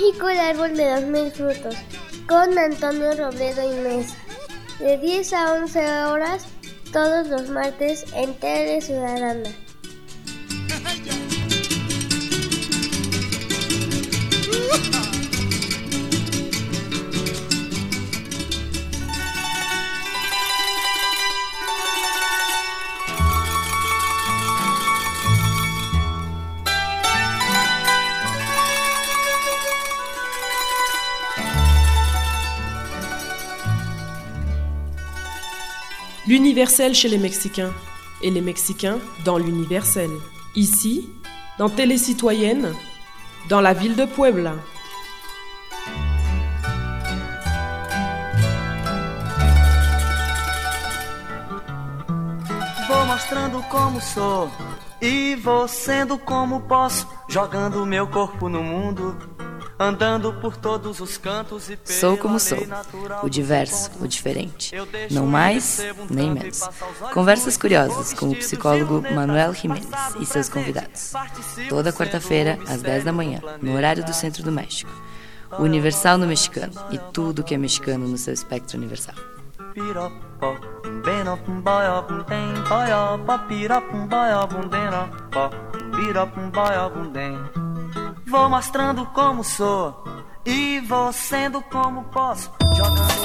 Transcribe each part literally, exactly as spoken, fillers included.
México, el árbol de los mil frutos, con Antonio Robledo y Mesa, de diez a once horas, todos los martes en Tele Ciudadana. L'universel chez les Mexicains, et les Mexicains dans l'universel. Ici, dans Télé Citoyenne, dans la ville de Puebla. Vou mostrando como sou e vou sendo como posso, jogando meu corpo no mundo. Sou como sou, o diverso, o diferente, não mais nem menos. Conversas curiosas com o psicólogo Manuel Jiménez e seus convidados. Toda quarta-feira, às dez da manhã, no horário do Centro do México. O Universal no mexicano e tudo que é mexicano no seu espectro universal. Vou mostrando como sou e vou sendo como posso, jogando.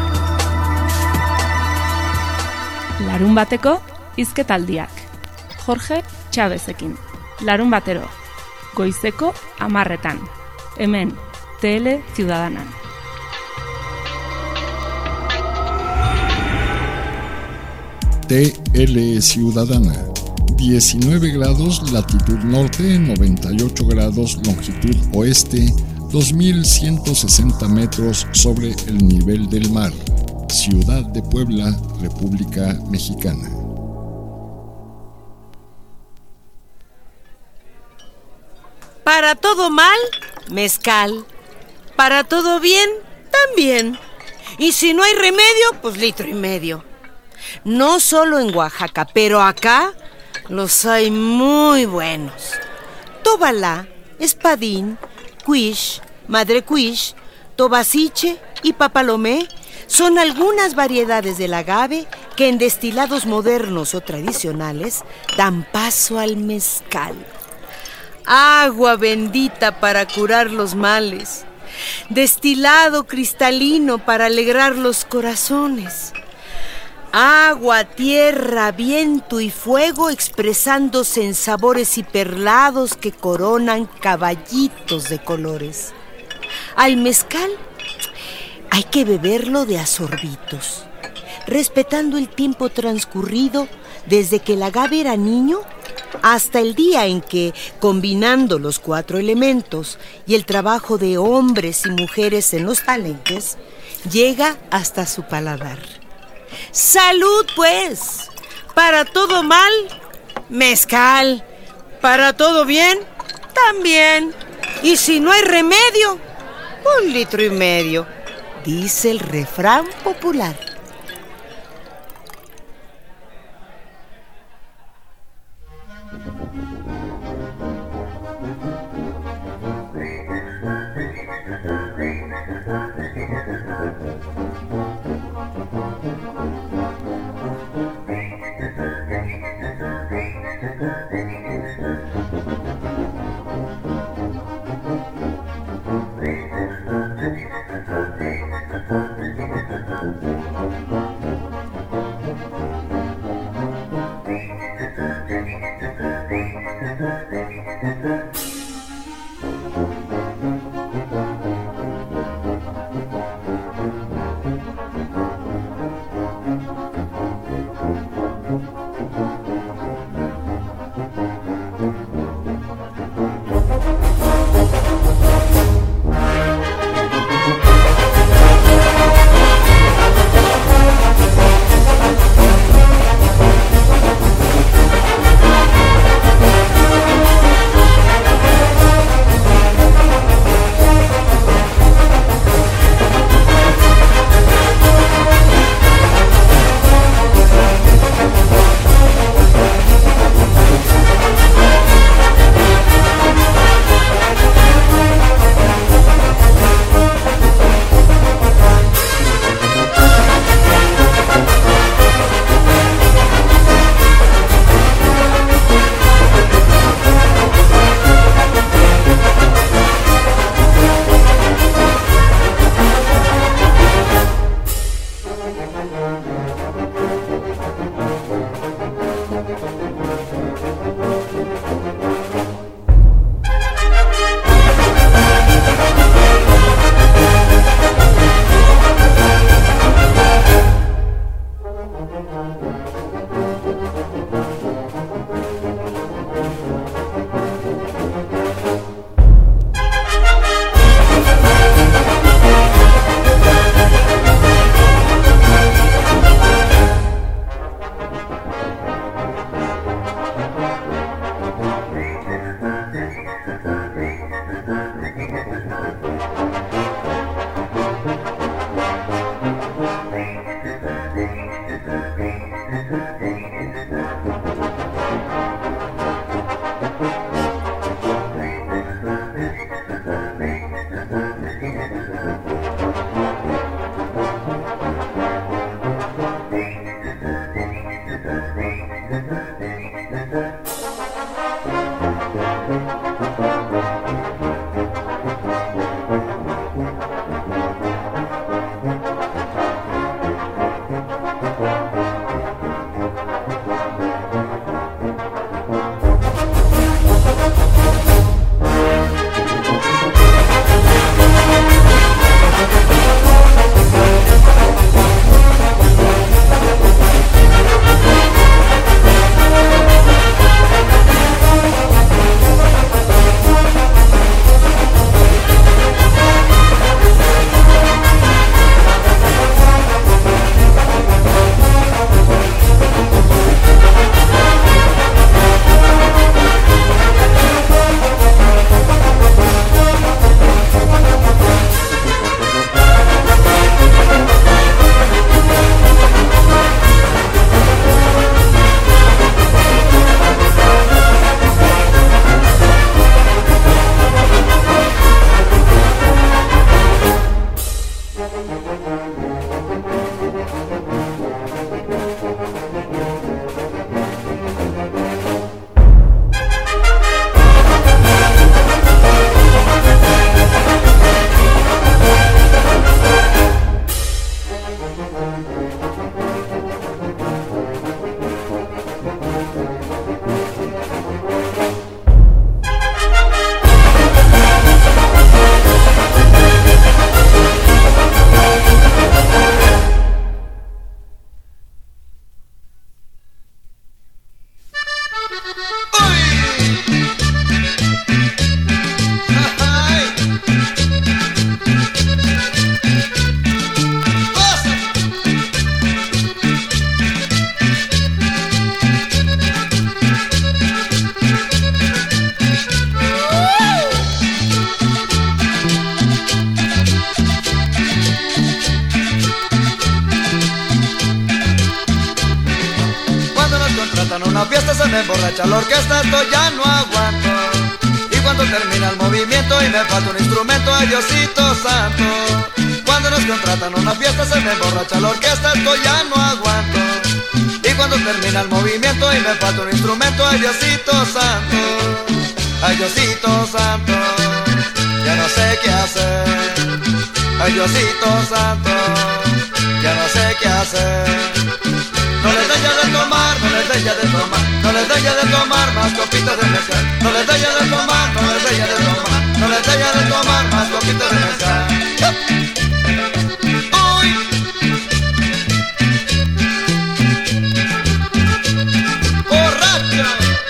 Larun bateko hizketaldiak. Jorge Chavezekin. Larun batero. Goizeko hamarretan. Hemen, Tele Ciudadana. Tele Ciudadana. diecinueve grados latitud norte, noventa y ocho grados longitud oeste, dos mil ciento sesenta metros sobre el nivel del mar. Ciudad de Puebla, República Mexicana. Para todo mal, mezcal. Para todo bien, también. Y si no hay remedio, pues litro y medio. No solo en Oaxaca, pero acá los hay muy buenos. Tobalá, espadín, cuish, madre cuish, tobasiche y papalomé son algunas variedades del agave que en destilados modernos o tradicionales dan paso al mezcal. Agua bendita para curar los males. Destilado cristalino para alegrar los corazones. Agua, tierra, viento y fuego expresándose en sabores y perlados que coronan caballitos de colores. Al mezcal hay que beberlo de a sorbitos, respetando el tiempo transcurrido desde que el agave era niño hasta el día en que, combinando los cuatro elementos y el trabajo de hombres y mujeres en los palenques, llega hasta su paladar. ¡Salud, pues! Para todo mal, mezcal. Para todo bien, también. Y si no hay remedio, un litro y medio, dice el refrán popular. una fiesta se me emborracha la orquesta, esto ya no aguanto. Y cuando termina el movimiento y me falta un instrumento, ay Diosito santo. Cuando nos contratan una fiesta se me emborracha la orquesta, esto ya no aguanto. Y cuando termina el movimiento y me falta un instrumento, ay Diosito santo. Ay Diosito santo, ya no sé qué hacer. Ay Diosito santo, ya no sé qué hacer. No les den ya de tomar, no les den ya de tomar, no les den ya de tomar más copitas de mezcal. No les den ya de tomar, no les den ya de tomar, no les den ya de tomar más copitas de mezcal. ¡Uy! ¡Borracho!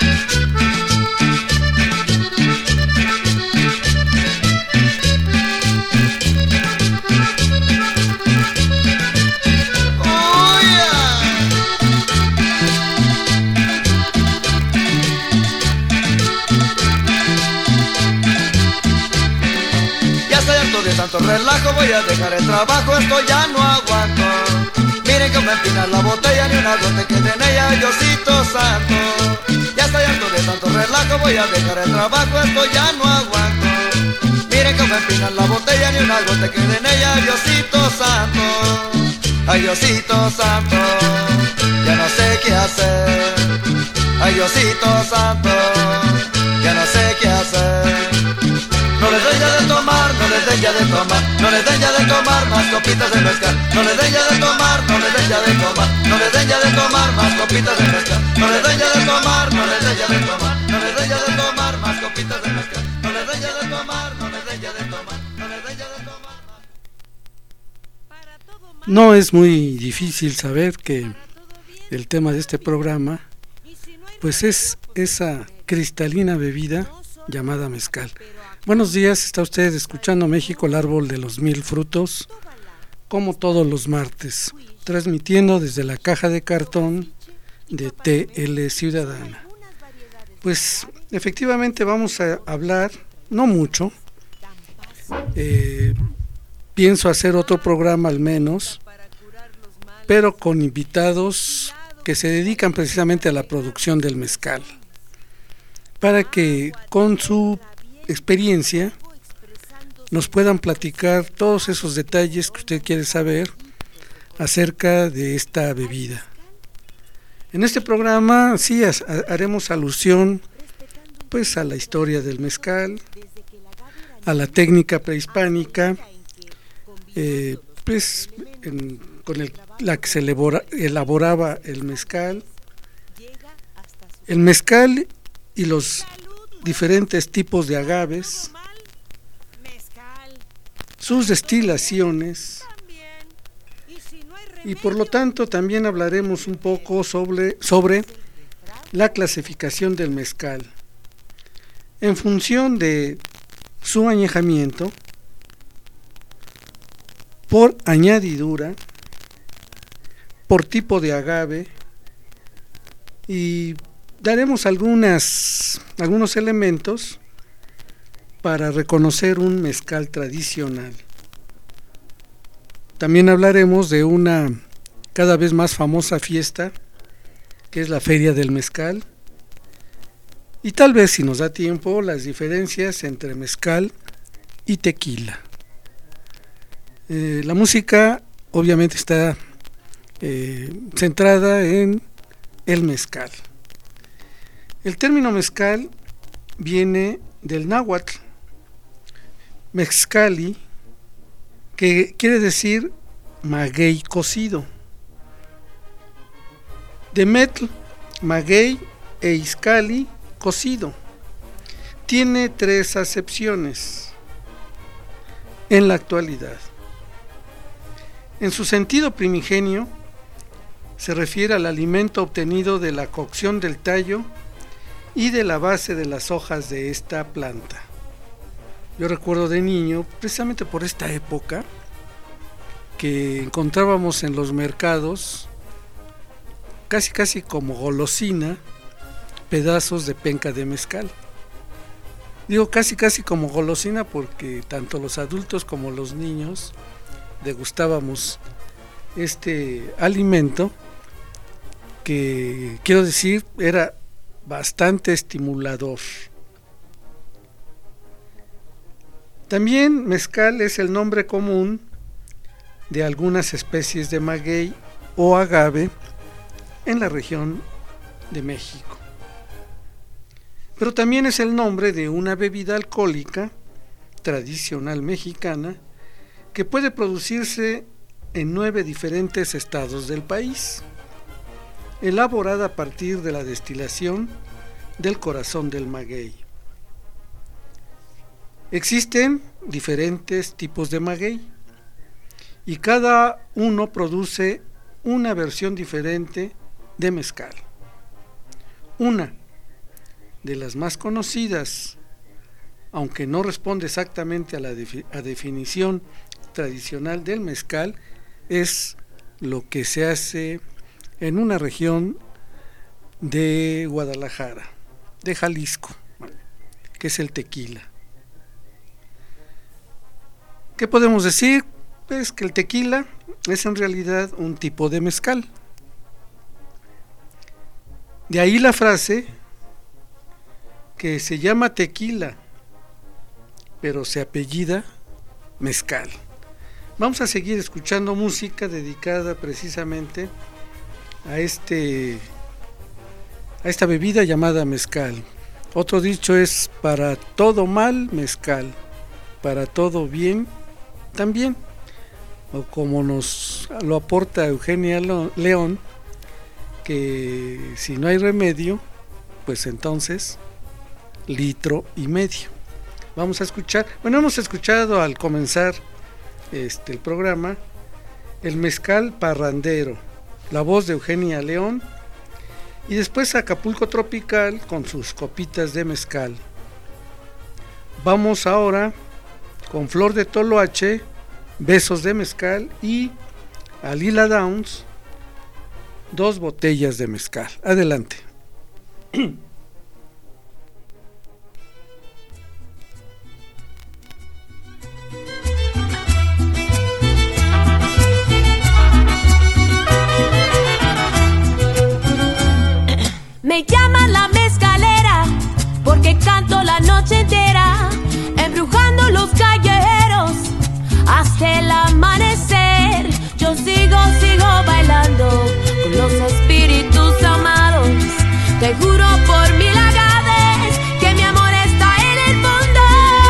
Tanto relajo, voy a dejar el trabajo, esto ya no aguanto. Miren que me empina la botella, ni una gota que de en ella, Diosito santo. Ya estoy harto de tanto relajo, voy a dejar el trabajo, esto ya no aguanto. Miren que me empina la botella, ni una gota que de en ella, Diosito santo. Ay Diosito santo, ya no sé qué hacer. Ay Diosito santo, ya no sé qué hacer. No les den ya de tomar, no les den ya de tomar, no les den ya de tomar más copitas de mezcal. No les den ya de tomar, no les den ya de tomar, no les den ya de tomar más copitas de mezcal. No les den ya de tomar, no les den ya de tomar, no les den ya de tomar más copitas de mezcal. No les den ya de tomar, no les den ya de tomar, no les den ya de tomar más. No es muy difícil saber que el tema de este programa pues es esa cristalina bebida llamada mezcal. Buenos días, está usted escuchando México, el árbol de los mil frutos, como todos los martes, transmitiendo desde la caja de cartón de T L Ciudadana. Pues efectivamente vamos a hablar, no mucho, eh, pienso hacer otro programa al menos, pero con invitados que se dedican precisamente a la producción del mezcal, para que con su experiencia nos puedan platicar todos esos detalles que usted quiere saber acerca de esta bebida. En este programa sí haremos alusión pues a la historia del mezcal, a la técnica prehispánica, eh, pues en, con el, la que se elabora, elaboraba el mezcal, el mezcal y los diferentes tipos de agaves, sus destilaciones, y por lo tanto también hablaremos un poco sobre, sobre la clasificación del mezcal en función de su añejamiento, por añadidura, por tipo de agave, y daremos algunas, algunos elementos para reconocer un mezcal tradicional. También hablaremos de una cada vez más famosa fiesta, que es la Feria del Mezcal, y tal vez, si nos da tiempo, las diferencias entre mezcal y tequila. Eh, la música obviamente está eh, centrada en el mezcal. El término mezcal viene del náhuatl, mezcali, que quiere decir maguey cocido. De metl, maguey e izcali, cocido. Tiene tres acepciones en la actualidad. En su sentido primigenio, se refiere al alimento obtenido de la cocción del tallo y de la base de las hojas de esta planta. Yo recuerdo de niño, precisamente por esta época, que encontrábamos en los mercados, casi casi como golosina, pedazos de penca de mezcal. Digo casi casi como golosina porque tanto los adultos como los niños degustábamos este alimento que, quiero decir, era bastante estimulador. También mezcal es el nombre común de algunas especies de maguey o agave en la región de México. Pero también es el nombre de una bebida alcohólica tradicional mexicana que puede producirse en nueve diferentes estados del país, elaborada a partir de la destilación del corazón del maguey. Existen diferentes tipos de maguey y cada uno produce una versión diferente de mezcal. Una de las más conocidas, aunque no responde exactamente a la defi- a definición tradicional del mezcal, es lo que se hace en una región de Guadalajara, de Jalisco, que es el tequila. ¿Qué podemos decir? Pues que el tequila es en realidad un tipo de mezcal. De ahí la frase que se llama tequila, pero se apellida mezcal. Vamos a seguir escuchando música dedicada precisamente a este a esta bebida llamada mezcal. Otro dicho es: para todo mal, mezcal, para todo bien, también. O como nos lo aporta Eugenia León, que si no hay remedio, pues entonces litro y medio. Vamos a escuchar, bueno, hemos escuchado al comenzar este el programa el mezcal parrandero, la voz de Eugenia León, y después Acapulco Tropical con sus copitas de mezcal. Vamos ahora con Flor de Toloache, Besos de Mezcal, y a Lila Downs, dos botellas de mezcal. Adelante. Me llaman la mezcalera porque canto la noche entera, embrujando los callejeros hasta el amanecer. Yo sigo, sigo bailando con los espíritus amados. Te juro por mil agaves que mi amor está en el fondo.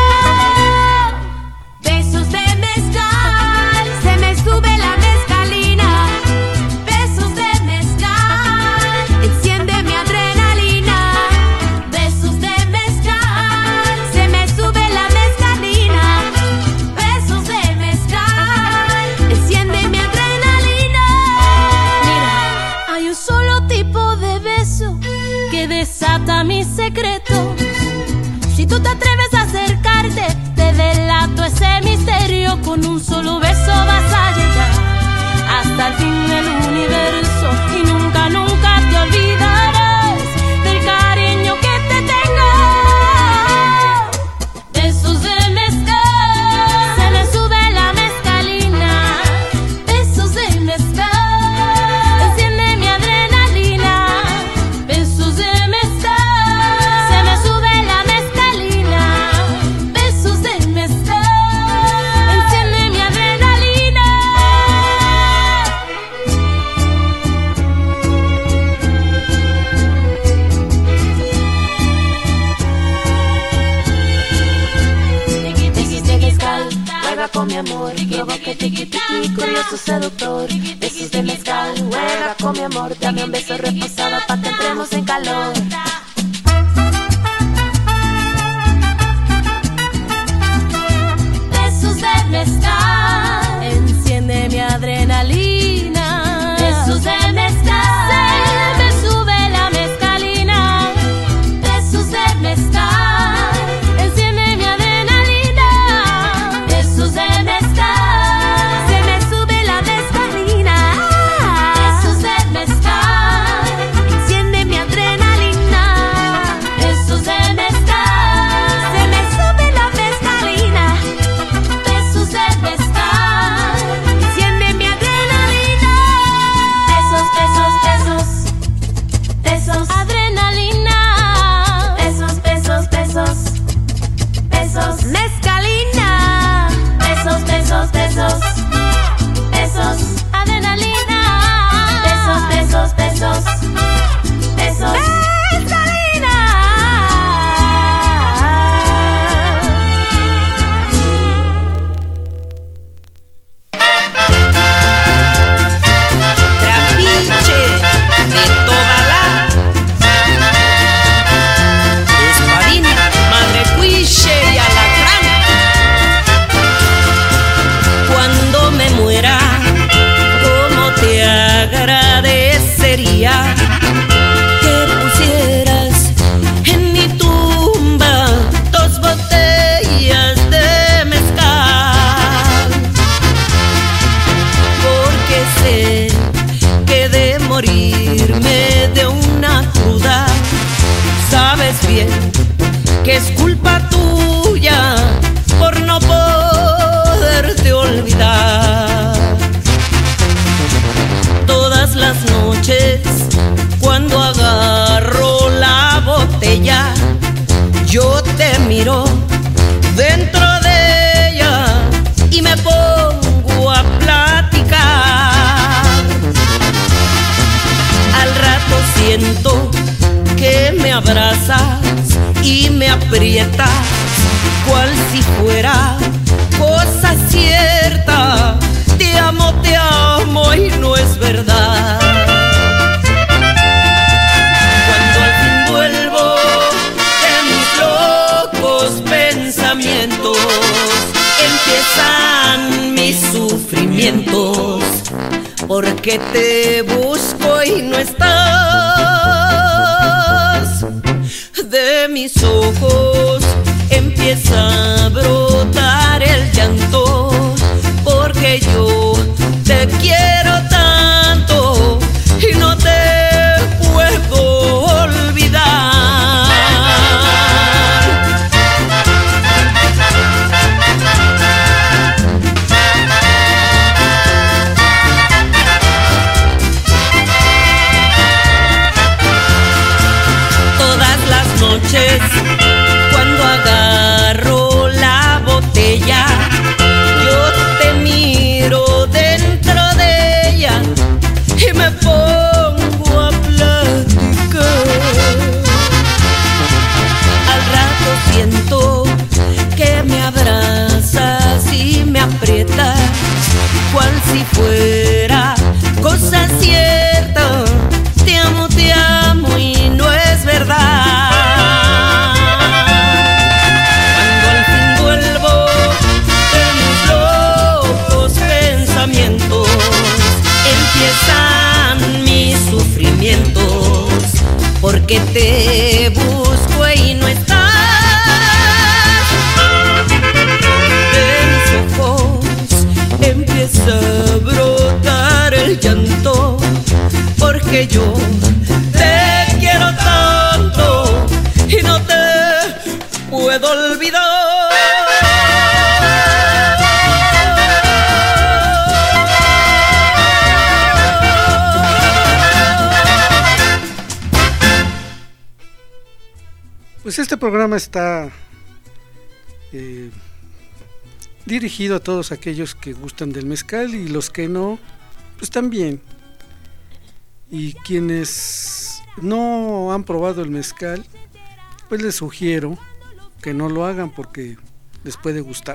Besos de mezcal, se me sube la mezcalina. Besos de mezcal, enciende mi adrenalina. Besos de mezcal, se me sube la mezcalina. Besos de mezcal, enciende mi adrenalina. Mira, hay un solo tipo de beso que desata mis secretos. Si tú te atreves a acercarte, te delato ese misterio. Con un solo beso vas a llegar hasta el fin del universo y nunca, nunca te olvidarás del cariño que te tengo. Besos de mezcal, se me sube la mezcalina. Besos de mezcal, enciende mi adrenalina. Besos de mezcal, se me sube la mezcalina. Besos de mezcal, enciende mi adrenalina. Besos de mezcal, juega con mi amor, provoque tiqui tiqui, curioso seductor. Besos de mezcal, juega con mi amor, dame un beso reposado pa' que entremos en calor. Besos de mezcal, enciende mi adrenalina. Besos de mezcal, se me sube la mezcalina. Besos de mezcal, enciende mi adrenalina. Besos de mezcal, se me sube la mezcalina. Besos de mezcal, enciende mi adrenalina. Besos de mezcal, se me sube la mezcalina. Besos de mezcal, enciende mi adrenalina. Besos, besos, besos, besos, adrenalina. Besos, besos, besos, besos, mezcalina. Besos, besos, besos, besos, adrenalina. Besos, besos, besos, besos, mezcalina. Trapiche de toda la espadina, madre cuiche y alacrán. Cuando me muera, cómo te agradecería que pusieras en mi tumba dos botellas de mezcal, porque sé que de morirme de una cruda, sabes bien que es culpa tuya por no poderte olvidar. Todas las noches cuando agarro la botella, yo te miro dentro de ella y me pongo a platicar. Al rato siento que me abrazas y me aprietas, cual si fuera cosa cierta. Te amo, te amo y no es verdad. Cuando al fin vuelvo de mis locos pensamientos, empiezan mis sufrimientos, porque te busco y no estás. De mis ojos empieza a brotar el llanto, porque yo te quiero tanto y no te puedo olvidar. Todas las noches cuando agarro la te busco y no estás. De mis ojos empieza a brotar el llanto, porque yo te quiero tanto y no te puedo olvidar. Pues este programa está eh, dirigido a todos aquellos que gustan del mezcal, y los que no, pues también. Y quienes no han probado el mezcal, pues les sugiero que no lo hagan porque les puede gustar.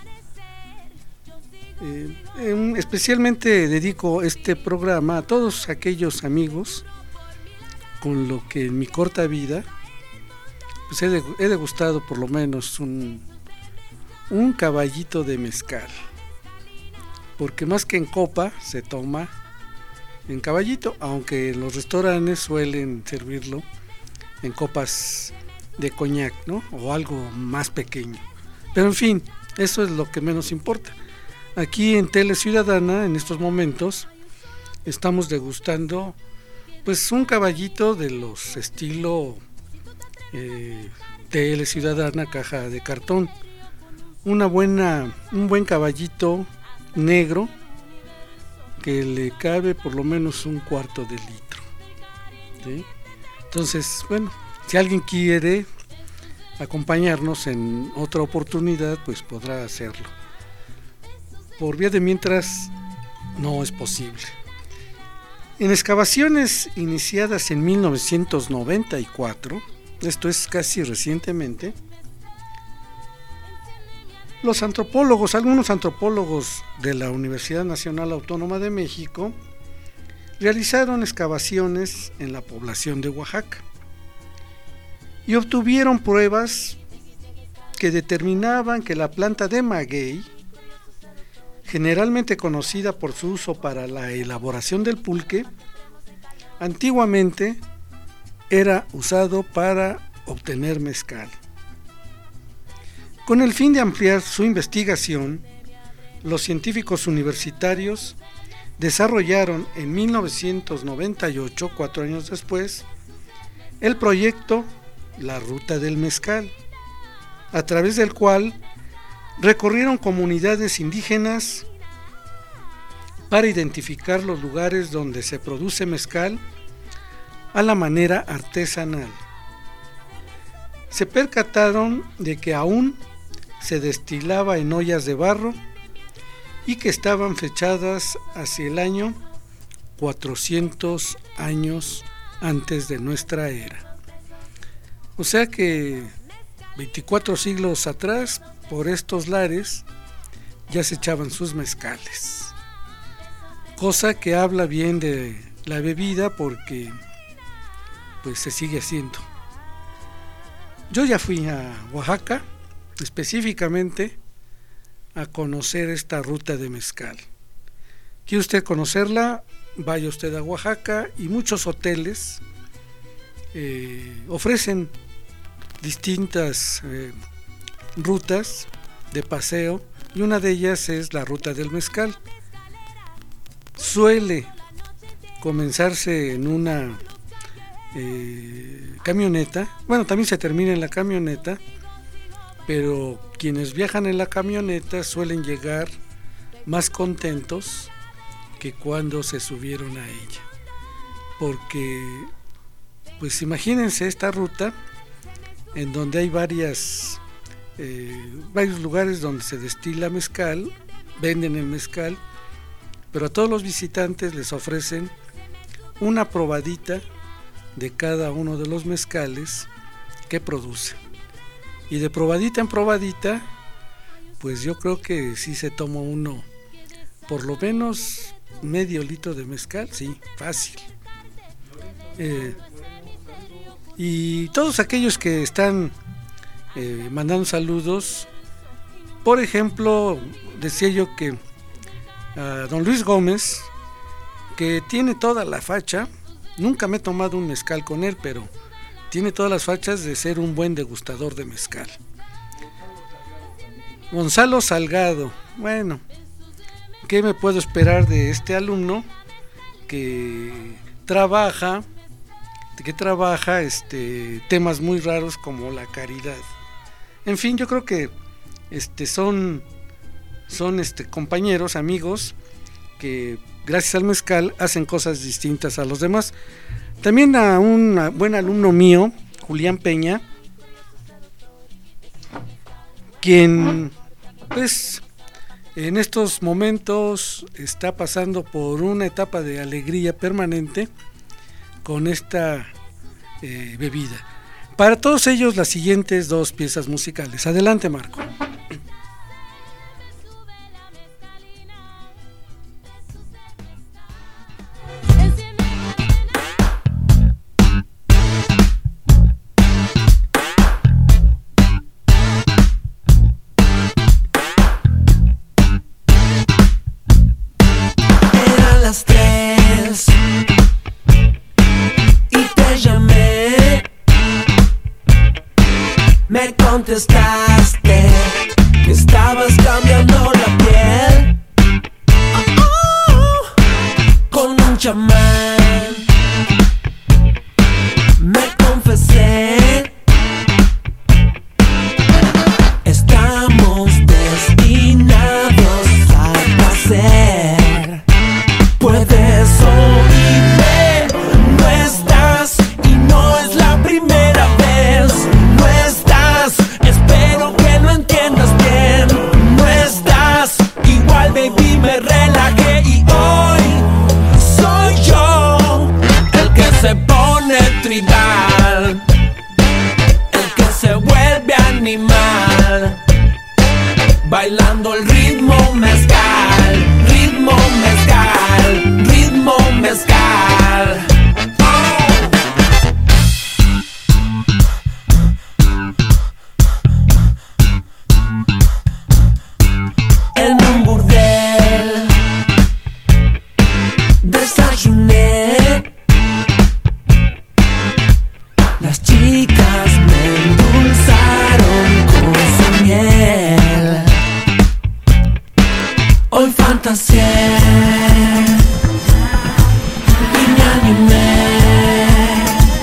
Eh, eh, especialmente dedico este programa a todos aquellos amigos con lo que en mi corta vida pues he, de, he degustado por lo menos un, un caballito de mezcal, porque más que en copa se toma en caballito, aunque en los restaurantes suelen servirlo en copas de coñac, ¿no? O algo más pequeño. Pero en fin, eso es lo que menos importa. Aquí en Tele Ciudadana, en estos momentos, estamos degustando pues un caballito de los estilo eh, Tele Ciudadana, caja de cartón. Una buena, un buen caballito negro que le cabe por lo menos un cuarto de litro, ¿sí? Entonces, bueno, si alguien quiere acompañarnos en otra oportunidad, pues podrá hacerlo. Por vía de mientras, no es posible. En excavaciones iniciadas en mil novecientos noventa y cuatro, esto es casi recientemente, los antropólogos, algunos antropólogos de la Universidad Nacional Autónoma de México, realizaron excavaciones en la población de Oaxaca y obtuvieron pruebas que determinaban que la planta de maguey, generalmente conocida por su uso para la elaboración del pulque, antiguamente era usado para obtener mezcal. Con el fin de ampliar su investigación, los científicos universitarios desarrollaron en mil novecientos noventa y ocho, cuatro años después, el proyecto La Ruta del Mezcal, a través del cual recorrieron comunidades indígenas para identificar los lugares donde se produce mezcal a la manera artesanal. Se percataron de que aún se destilaba en ollas de barro y que estaban fechadas hacia el año cuatrocientos años antes de nuestra era. O sea que veinticuatro siglos atrás, por estos lares ya se echaban sus mezcales, cosa que habla bien de la bebida, porque pues se sigue haciendo. Yo ya fui a Oaxaca específicamente a conocer esta ruta de mezcal. ¿Quiere usted conocerla? Vaya usted a Oaxaca, y muchos hoteles eh, ofrecen distintas eh, rutas de paseo, y una de ellas es la ruta del mezcal. Suele comenzarse en una eh, camioneta, bueno, también se termina en la camioneta, pero quienes viajan en la camioneta suelen llegar más contentos que cuando se subieron a ella, porque pues imagínense esta ruta en donde hay varias eh, varios lugares donde se destila mezcal, venden el mezcal, pero a todos los visitantes les ofrecen una probadita de cada uno de los mezcales que producen, y de probadita en probadita pues yo creo que sí se toma uno por lo menos medio litro de mezcal, sí, fácil. Eh, y todos aquellos que están eh, mandando saludos, por ejemplo, decía yo que a don Luis Gómez, que tiene toda la facha, nunca me he tomado un mezcal con él, pero tiene todas las fachas de ser un buen degustador de mezcal. Gonzalo Salgado, bueno, ¿qué me puedo esperar de este alumno que trabaja, que trabaja este, temas muy raros como la caridad? En fin, yo creo que este, son, son este, compañeros, amigos, que gracias al mezcal hacen cosas distintas a los demás. También a un buen alumno mío, Julián Peña, quien pues en estos momentos está pasando por una etapa de alegría permanente con esta eh, bebida. Para todos ellos las siguientes dos piezas musicales. Adelante, Marco. Me contestaste que estabas cambiando la piel oh, oh, con un chamán. Me confesé, estamos destinados a placer. Puedes oírme, no estás y no es la primera vez. No estás, espero que lo entiendas bien. No estás, igual baby me relajé y hoy soy yo el que se pone tribal, el que se vuelve animal, bailando el ritmo mezcal, ritmo mezcal, ritmo mezcal. En un burdel desayuné, las chicas me endulzaron con su miel. Hoy fantaseé y me animé,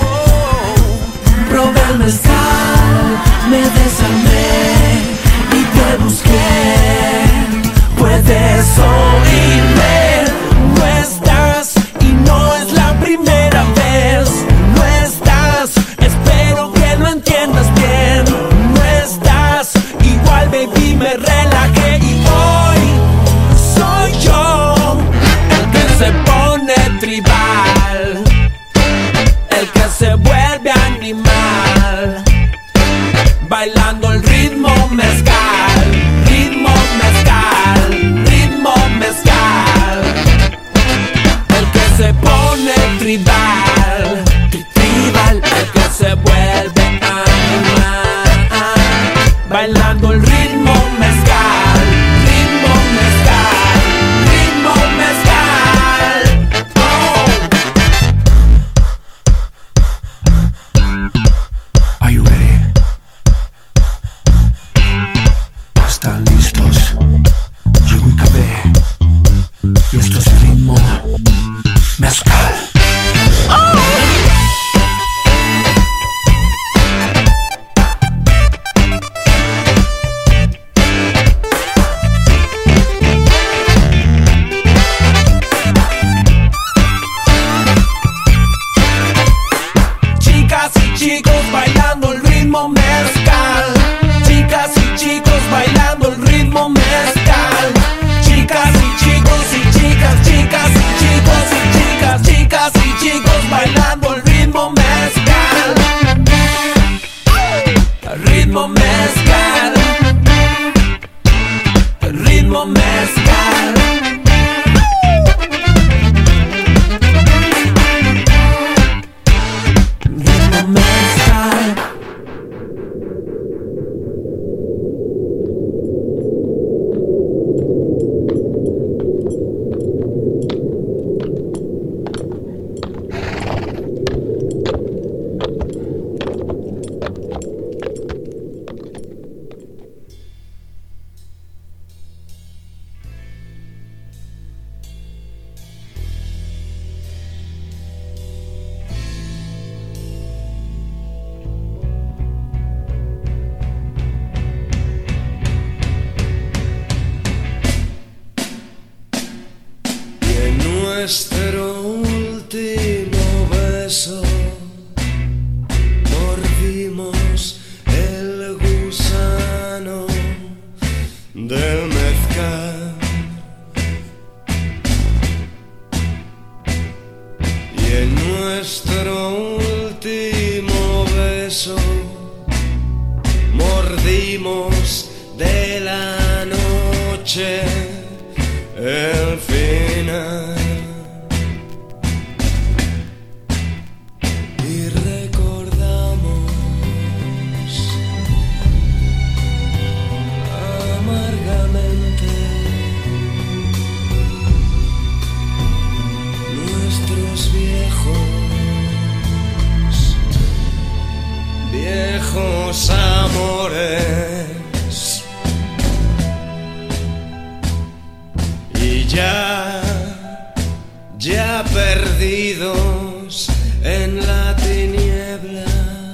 probé el mezcal, me desarmé y te busqué. Puedes oírme, no estás y no es la primera vez. No estás, espero que lo entiendas bien. No estás, igual baby me relajé y hoy soy yo el que se pone tribal, el que se vuelve animal, bailando el ritmo mezcal, ritmo mezcal, ritmo mezcal, el que se pone tribal, tribal, el que se vuelve animal, bailando el ritmo mezcal, ritmo mezcal, ritmo mezcal. Oh. Are you ready? Están listos. Llegó y cabé. Y esto es ritmo mezcal. Oh. Chicas y chicos bailando el ritmo mezcal. Chicas y chicos bailando el ritmo mezcal. Chicas y chicos y chicas, chicas y chicos y chicas, chicas y chicos bailando el ritmo mezcal. Ritmo mezcal. Ritmo mezcal. Ritmo mezcal. nuestro último beso mordimos el gusano del mezcal y en nuestro último beso mordimos de la noche el final y recordamos amargamente nuestros viejos viejos amores y ya ya perdidos en la tiniebla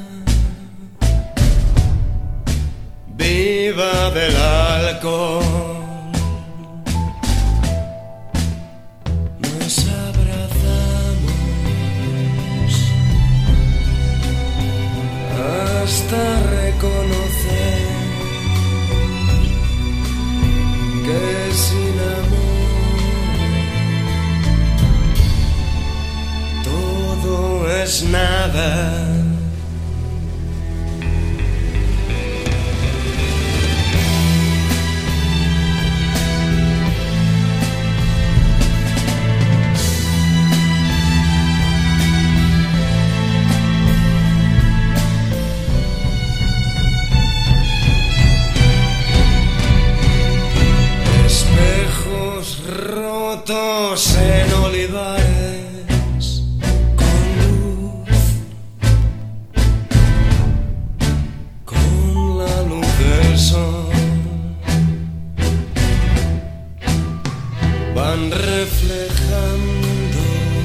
viva del alcohol nos abrazamos hasta reconocer que sin amor todo es nada. Espejos rotos en olivares con luz, con la luz del sol, van reflejando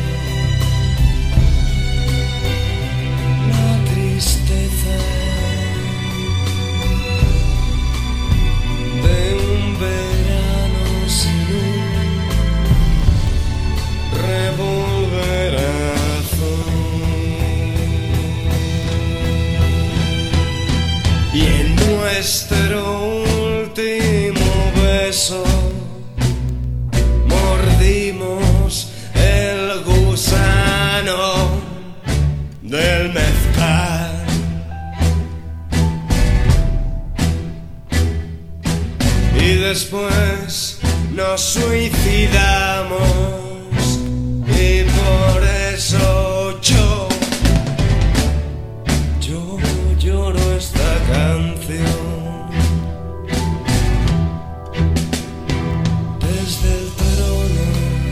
la tristeza de un verano sin un revolverazo y en nuestro último beso mordimos el gusano del mezcal y después nos suicidamos y por eso yo yo lloro esta canción desde el trono,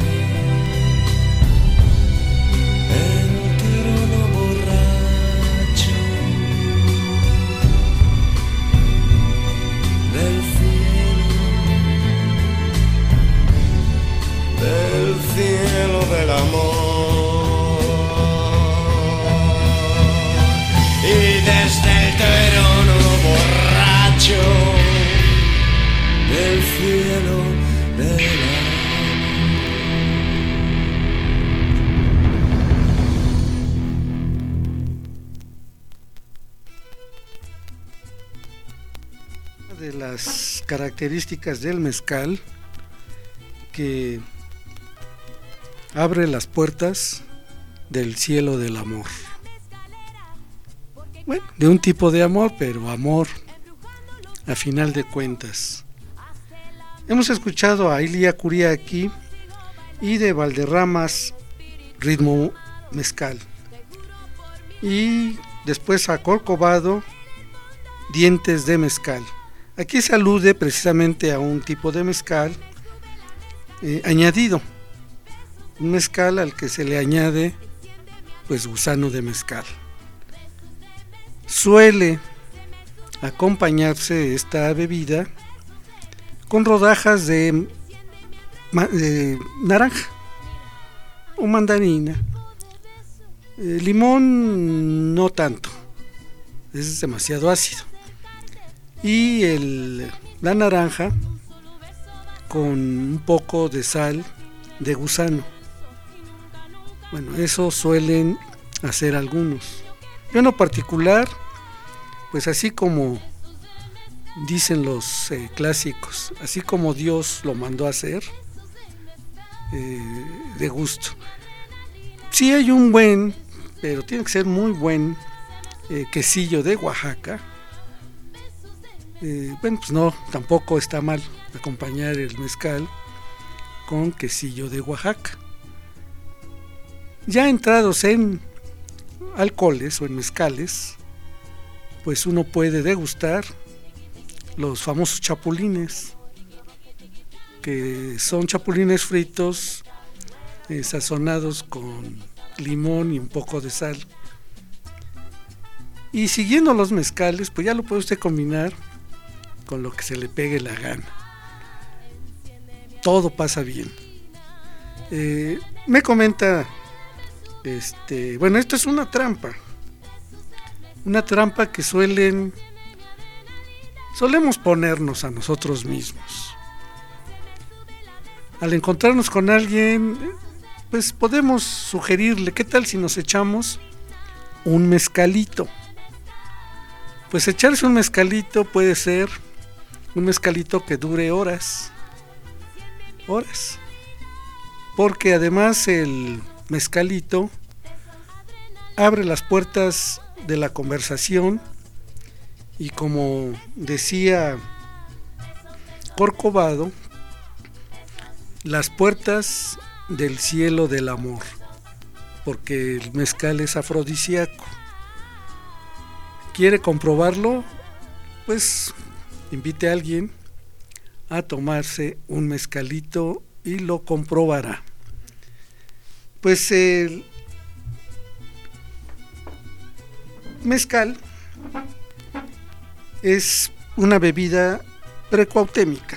el trono borracho del del cielo del amor y desde el trono borracho del cielo del amor. De las características del mezcal que abre las puertas del cielo del amor. Bueno, de un tipo de amor, pero amor a final de cuentas. Hemos escuchado a Ilia Kuriaki y de Valderramas Ritmo Mezcal. Y después a Corcovado Dientes de Mezcal. Aquí se alude precisamente a un tipo de mezcal eh, añadido. Un mezcal al que se le añade pues gusano de mezcal. Suele acompañarse esta bebida con rodajas de, de naranja o mandarina. Eh, limón no tanto, es demasiado ácido. Y el, la naranja con un poco de sal de gusano. Bueno, eso suelen hacer algunos. Yo en lo particular, pues así como dicen los eh, clásicos, así como Dios lo mandó a hacer, eh, de gusto. Sí hay un buen, pero tiene que ser muy buen eh, quesillo de Oaxaca. Eh, bueno, pues no, tampoco está mal acompañar el mezcal con quesillo de Oaxaca. Ya entrados en alcoholes o en mezcales, pues uno puede degustar los famosos chapulines, que son chapulines fritos eh, sazonados con limón y un poco de sal. Y siguiendo los mezcales, pues ya lo puede usted combinar con lo que se le pegue la gana. Todo pasa bien. Eh, me comenta, este, bueno, esto es una trampa, una trampa que suelen, solemos ponernos a nosotros mismos. Al encontrarnos con alguien, pues podemos sugerirle, ¿qué tal si nos echamos un mezcalito? Pues echarse un mezcalito puede ser un mezcalito que dure horas, horas, porque además el mezcalito abre las puertas de la conversación y, como decía Corcovado, las puertas del cielo del amor, porque el mezcal es afrodisíaco. ¿Quiere comprobarlo? Pues invite a alguien a tomarse un mezcalito y lo comprobará. Pues el mezcal es una bebida precuautémica.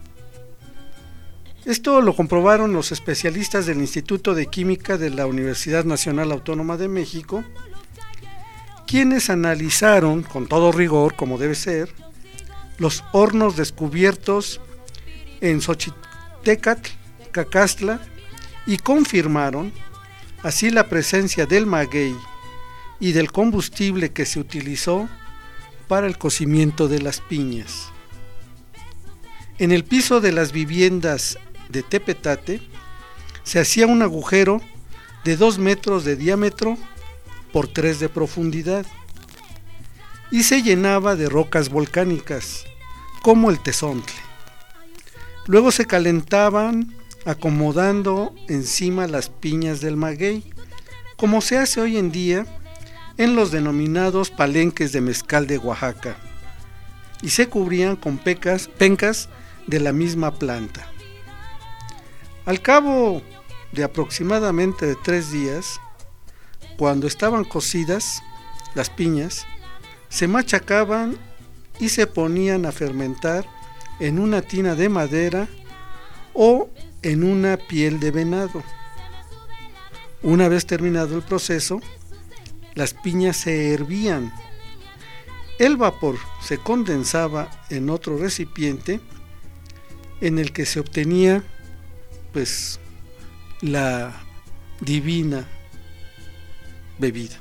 Esto lo comprobaron los especialistas del Instituto de Química de la Universidad Nacional Autónoma de México, quienes analizaron con todo rigor, como debe ser, los hornos descubiertos en Xochitecatl, Cacastla, y confirmaron así la presencia del maguey y del combustible que se utilizó para el cocimiento de las piñas. En el piso de las viviendas de Tepetate se hacía un agujero de dos metros de diámetro por tres de profundidad y se llenaba de rocas volcánicas como el tezontle. Luego se calentaban acomodando encima las piñas del maguey, como se hace hoy en día en los denominados palenques de mezcal de Oaxaca, y se cubrían con pecas, pencas de la misma planta. Al cabo de aproximadamente de tres días, cuando estaban cocidas las piñas, se machacaban y se ponían a fermentar en una tina de madera o en una piel de venado. Una vez terminado el proceso, las piñas se hervían. El vapor se condensaba en otro recipiente en el que se obtenía pues la divina bebida.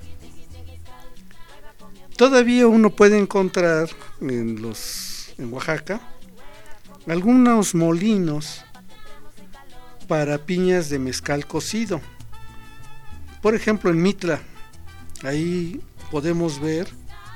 Todavía uno puede encontrar en los en Oaxaca algunos molinos para piñas de mezcal cocido. Por ejemplo, en Mitla, ahí podemos ver,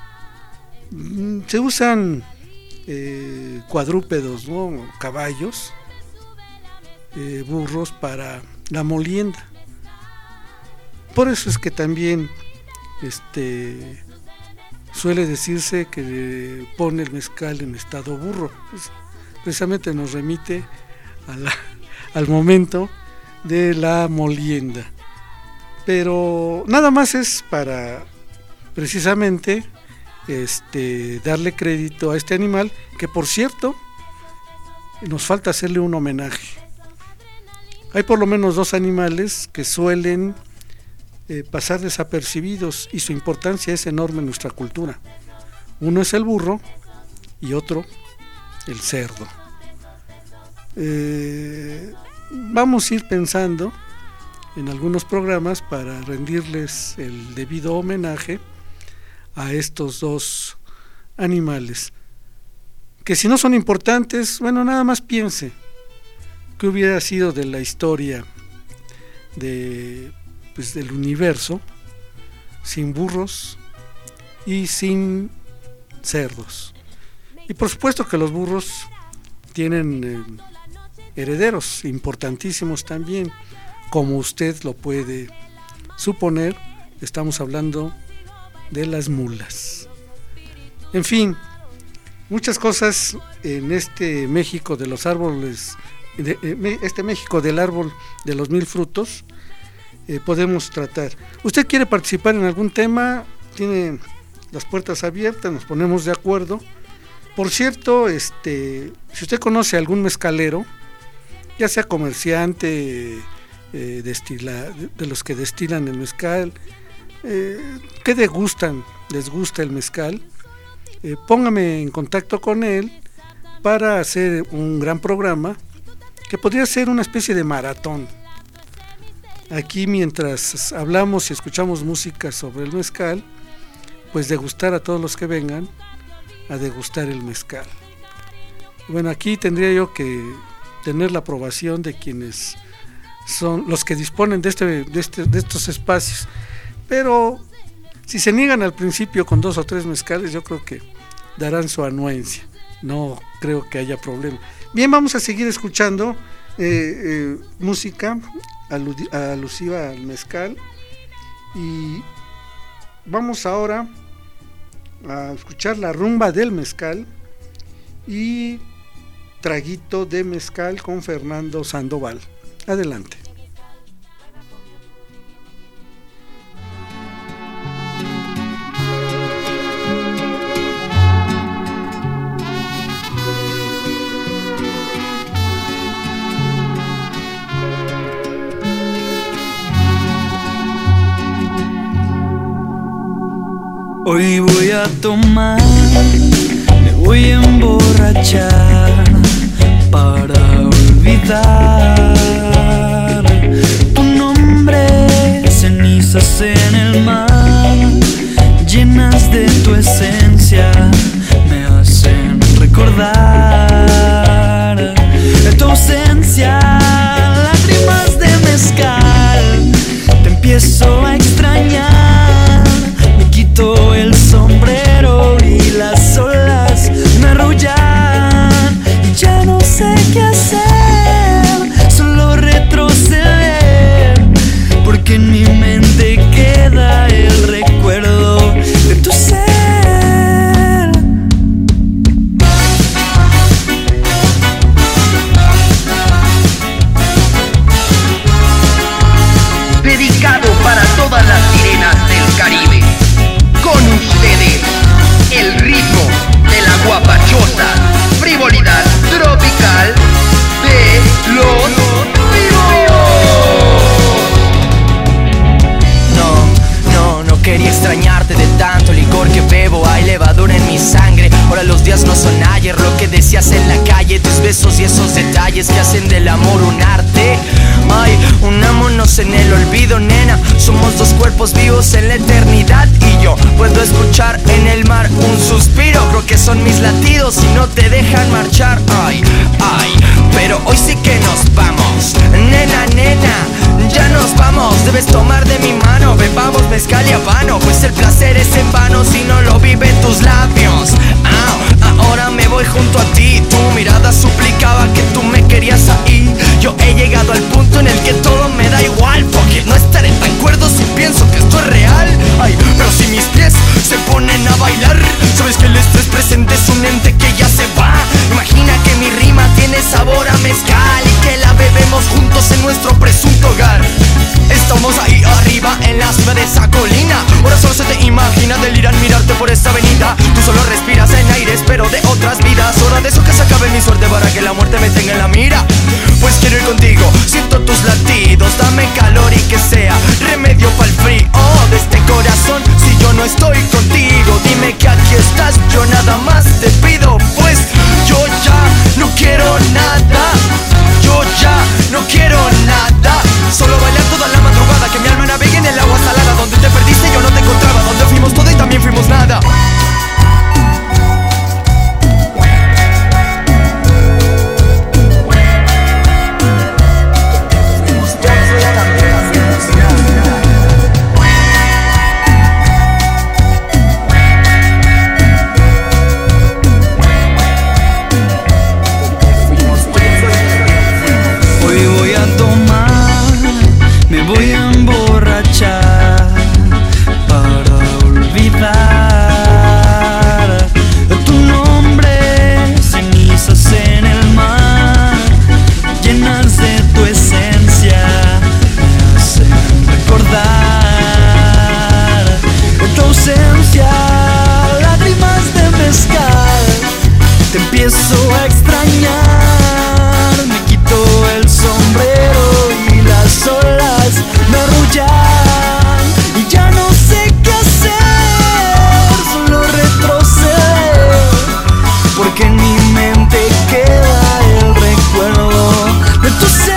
se usan eh, cuadrúpedos, ¿no? Caballos, eh, burros para la molienda. Por eso es que también este suele decirse que pone el mezcal en estado burro. Pues, precisamente nos remite a la, al momento de la molienda. Pero nada más es para precisamente este darle crédito a este animal, que por cierto nos falta hacerle un homenaje. Hay por lo menos dos animales que suelen eh, pasar desapercibidos y su importancia es enorme en nuestra cultura. Uno es el burro y otro el cerdo. Eh, vamos a ir pensando en algunos programas para rendirles el debido homenaje a estos dos animales, que si no son importantes, bueno, nada más piense qué hubiera sido de la historia de, pues, del universo sin burros y sin cerdos. Y por supuesto que los burros tienen eh, herederos importantísimos también, como usted lo puede suponer. Estamos hablando de las mulas. En fin, muchas cosas en este México de los árboles, de, eh, este México del árbol de los mil frutos, eh, podemos tratar. ¿Usted quiere participar en algún tema? Tiene las puertas abiertas, nos ponemos de acuerdo. Por cierto, este, si usted conoce a algún mezcalero, ya sea comerciante, eh, destila, de los que destilan el mezcal, eh, que degustan, les gusta el mezcal, eh, póngame en contacto con él para hacer un gran programa que podría ser una especie de maratón. Aquí, mientras hablamos y escuchamos música sobre el mezcal, pues degustar a todos los que vengan a degustar el mezcal. Bueno, aquí tendría yo que tener la aprobación de quienes son los que disponen de, este, de, este, de estos espacios, pero si se niegan al principio con dos o tres mezcales, yo creo que darán su anuencia, no creo que haya problema. Bien, vamos a seguir escuchando eh, eh, música aludi- alusiva al mezcal, y vamos ahora a escuchar la rumba del mezcal y Traguito de Mezcal con Fernando Sandoval. Adelante. Hoy voy a tomar, me voy a emborrachar para olvidar tu nombre, cenizas en el mar, llenas de tu esencia, me hacen recordar tu ausencia, lágrimas de mezcal, te empiezo a extrañar. Quito el sombrero y las olas me arrullan y ya no sé qué hacer, solo retroceder, porque en mi mente queda el recuerdo de tu ser. Dedicado para todas las sirenas del Caribe. Con ustedes, el ritmo de la guapachosa, frivolidad tropical de los vivos. No, no, no quería extrañarte de tanto licor que bebo. Hay levadura en mi sangre, ahora los días no son ayer. Lo que decías en la calle, tus besos y esos detalles que hacen del amor un arte. Ay, unámonos en el olvido, nena. Somos dos cuerpos vivos en la eternidad y yo puedo escuchar en el mar un suspiro. Creo que son mis latidos y no te dejan marchar. Ay, ay, pero hoy sí que nos vamos. Nena, nena, ya nos vamos. Debes tomar de mi mano, bebamos mezcal y habano, pues el placer es en vano si no lo viven tus labios. Ah, ahora me voy junto a ti. Tu mirada suplicaba que tú me querías ahí. Yo he llegado al punto en el que todo me da igual, porque no estaré tan cuerdo si pienso que esto es real. Ay, pero si mis pies se ponen a bailar, sabes que el estrés presente es un ente que ya se va. Imagina que mi rima tiene sabor a mezcal y que la bebemos juntos en nuestro presunto hogar. Estamos ahí arriba en la cima de esa colina. Ahora solo se te imagina delirar mirarte por esta avenida. Tú solo respiras en aires pero de otras vidas. Hora de eso que se acabe mi suerte para que la muerte me tenga en la mira. Pues quiero ir contigo, siento tus latidos, dame calor y que sea remedio pa'l frío de este corazón. Si yo no estoy contigo, dime que aquí estás, yo nada más te pido. Pues yo ya no quiero nada, yo ya no quiero nada, solo bailar toda la mañana. empiezo a extrañar. Me quito el sombrero y las olas me arrullan y ya no sé qué hacer, solo retroceder, porque en mi mente queda el recuerdo de tu ser.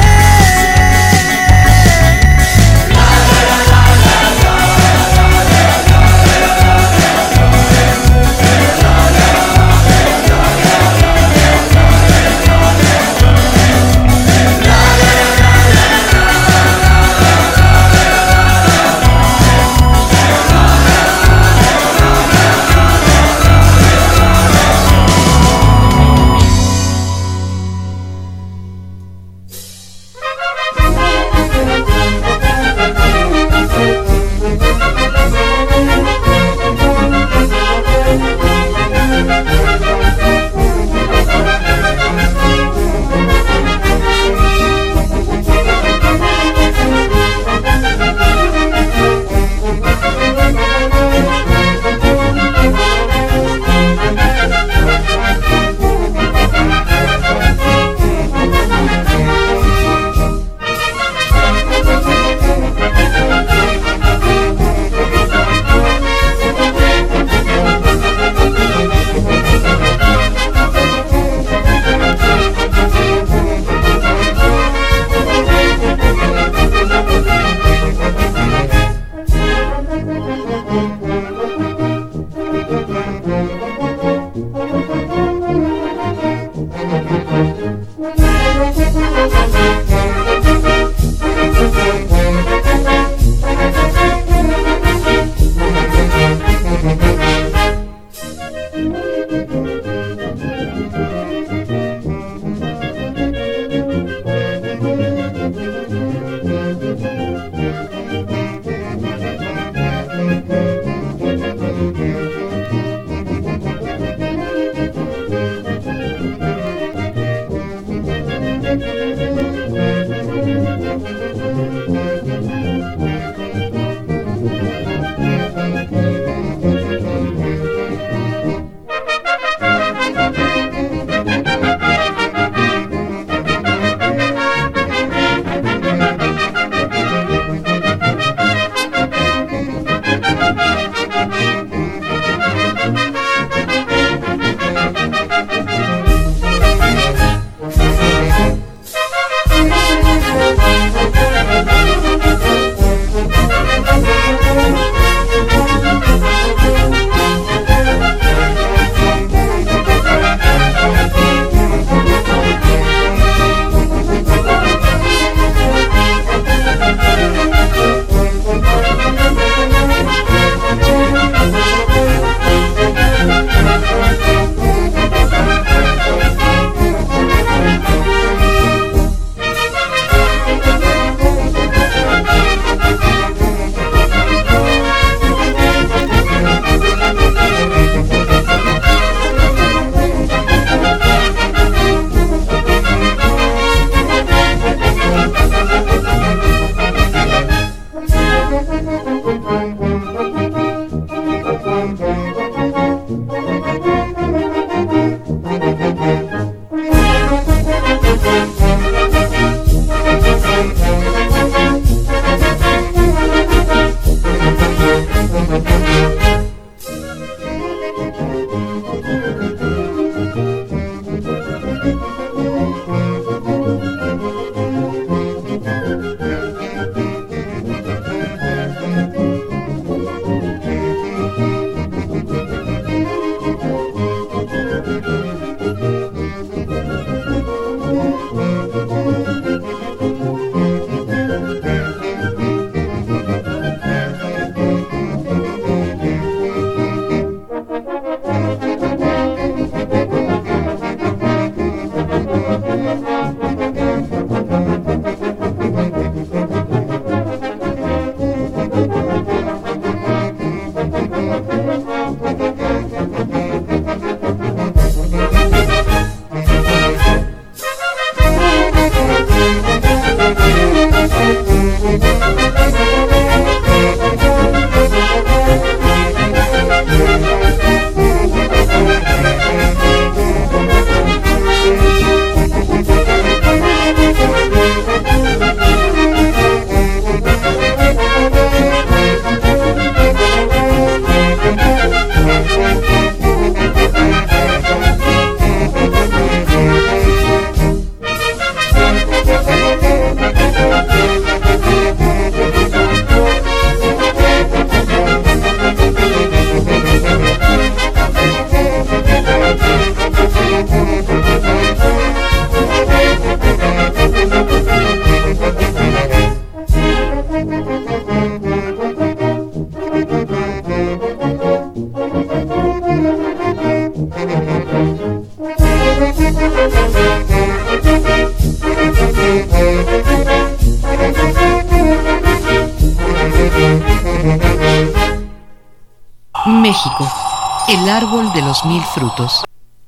México, el árbol de los mil frutos.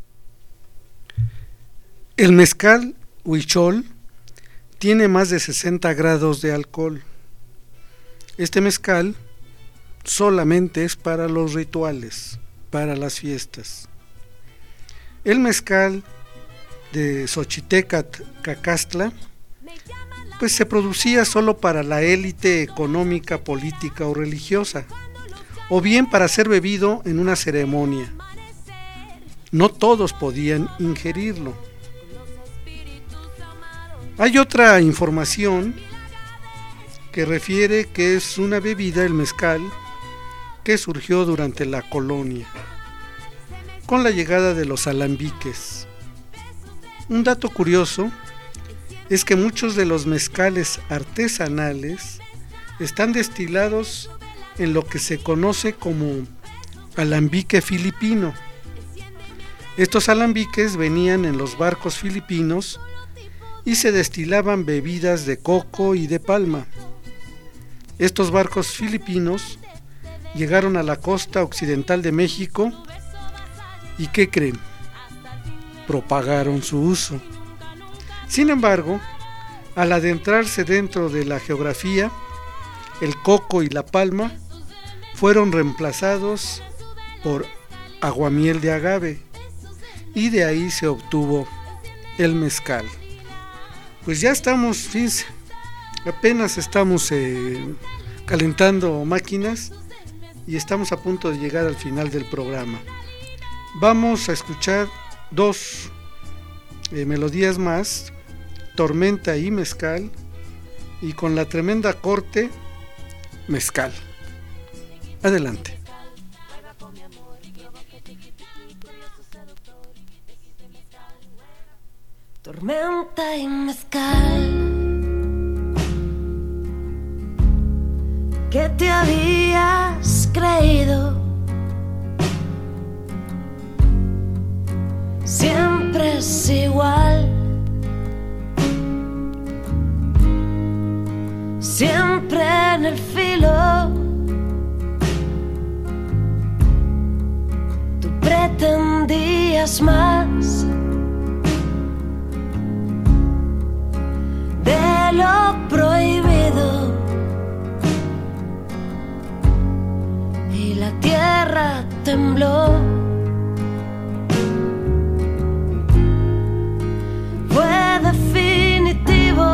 El mezcal huichol tiene más de sesenta grados de alcohol. Este mezcal solamente es para los rituales, para las fiestas. El mezcal de Xochitecatl, Cacastla, pues se producía solo para la élite económica, política o religiosa, o bien para ser bebido en una ceremonia. No todos podían ingerirlo. Hay otra información que refiere que es una bebida, el mezcal, que surgió durante la colonia, con la llegada de los alambiques. Un dato curioso es que muchos de los mezcales artesanales están destilados en lo que se conoce como alambique filipino. Estos alambiques venían en los barcos filipinos y se destilaban bebidas de coco y de palma. Estos barcos filipinos llegaron a la costa occidental de México y ¿qué creen? Propagaron su uso. Sin embargo, al adentrarse dentro de la geografía, el coco y la palma fueron reemplazados por aguamiel de agave y de ahí se obtuvo el mezcal. Pues ya estamos, fíjense, apenas estamos eh, calentando máquinas y estamos a punto de llegar al final del programa. Vamos a escuchar dos eh, melodías más, Tormenta y Mezcal, y con la tremenda corte, Mezcal. Adelante. Tormenta y mezcal, ¿qué te habías creído? Siempre es igual, siempre en el filo. Tú pretendías más de lo prohibido y la tierra tembló. Fue definitivo.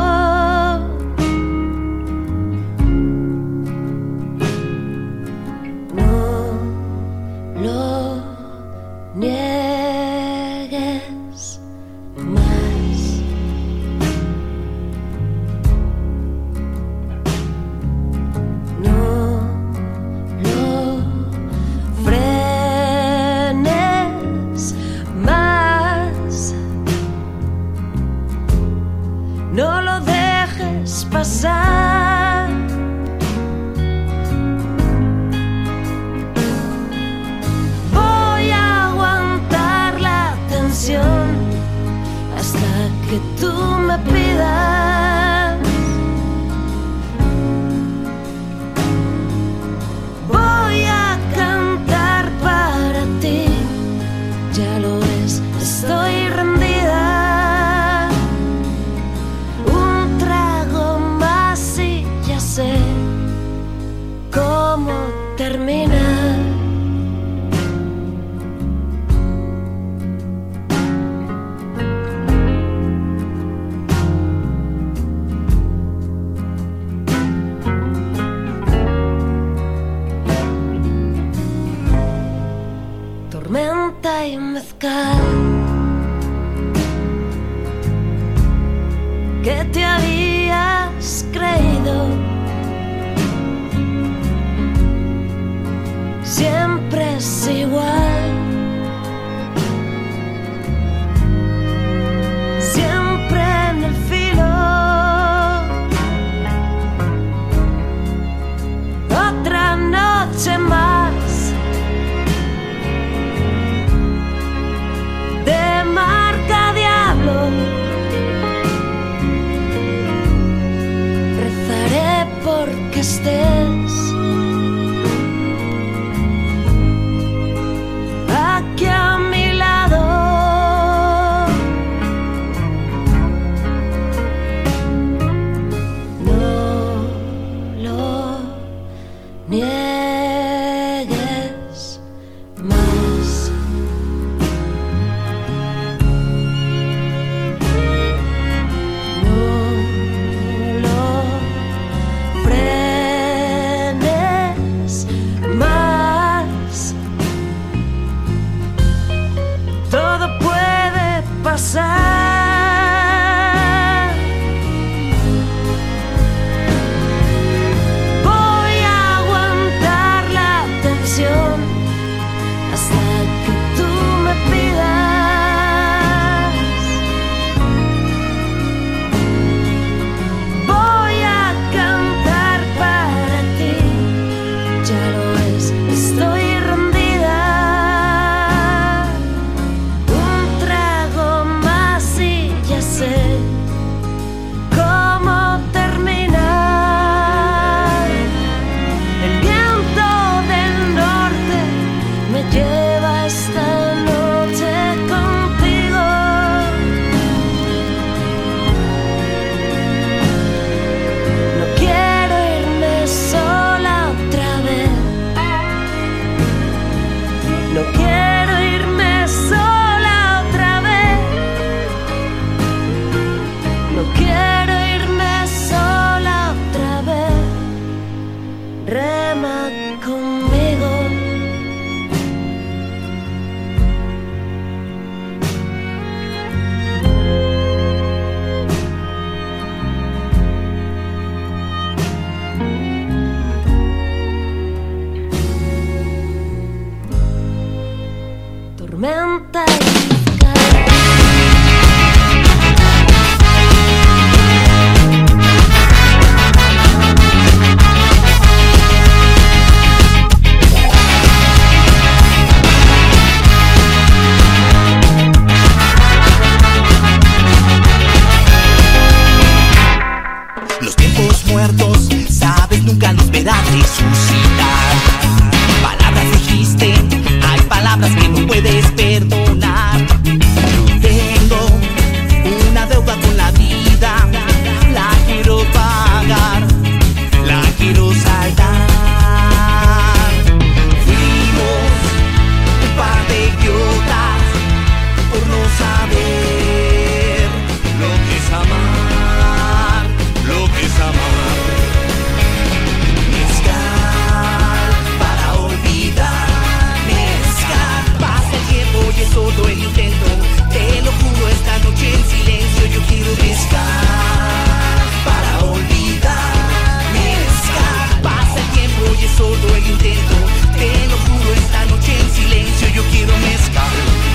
No lo niegues más. No lo frenes más. No lo dejes pasar. Voy a aguantar la tensión hasta que tú me pidas. Voy a cantar para ti. Ya lo ves, estoy rendida. Un trago más y ya sé cómo termina. Tormenta y mezcal, ¿qué te habías creído? Siempre es igual, siempre en el filo. Otra noche más pasar. Voy a aguantar la tensión hasta que tú me pidas. Voy a cantar para ti, ya lo ves, estoy rendida. Un trago más y ya sé cómo terminar. El viento del norte me lleva esta noche contigo. No quiero irme sola otra vez. No quiero irme sola otra vez. No quiero irme sola otra vez. Rema conmigo. Tormenta y Los tiempos muertos, sabes, nunca los verás resucitar. Palabras dijiste, hay palabras que no puedes perdonar. Tengo una deuda con la vida, la quiero pagar, la quiero saldar. Fuimos un par de idiotas por no saber lo que es amar, lo que es amar. Mezcal para olvidar, mezcal. Pasa el tiempo y es todo el intento. Te lo juro, esta noche en silencio yo quiero mezcal para olvidar, mezcal. Pasa el tiempo y es todo el intento. Te lo juro, esta noche en silencio yo quiero mezcal.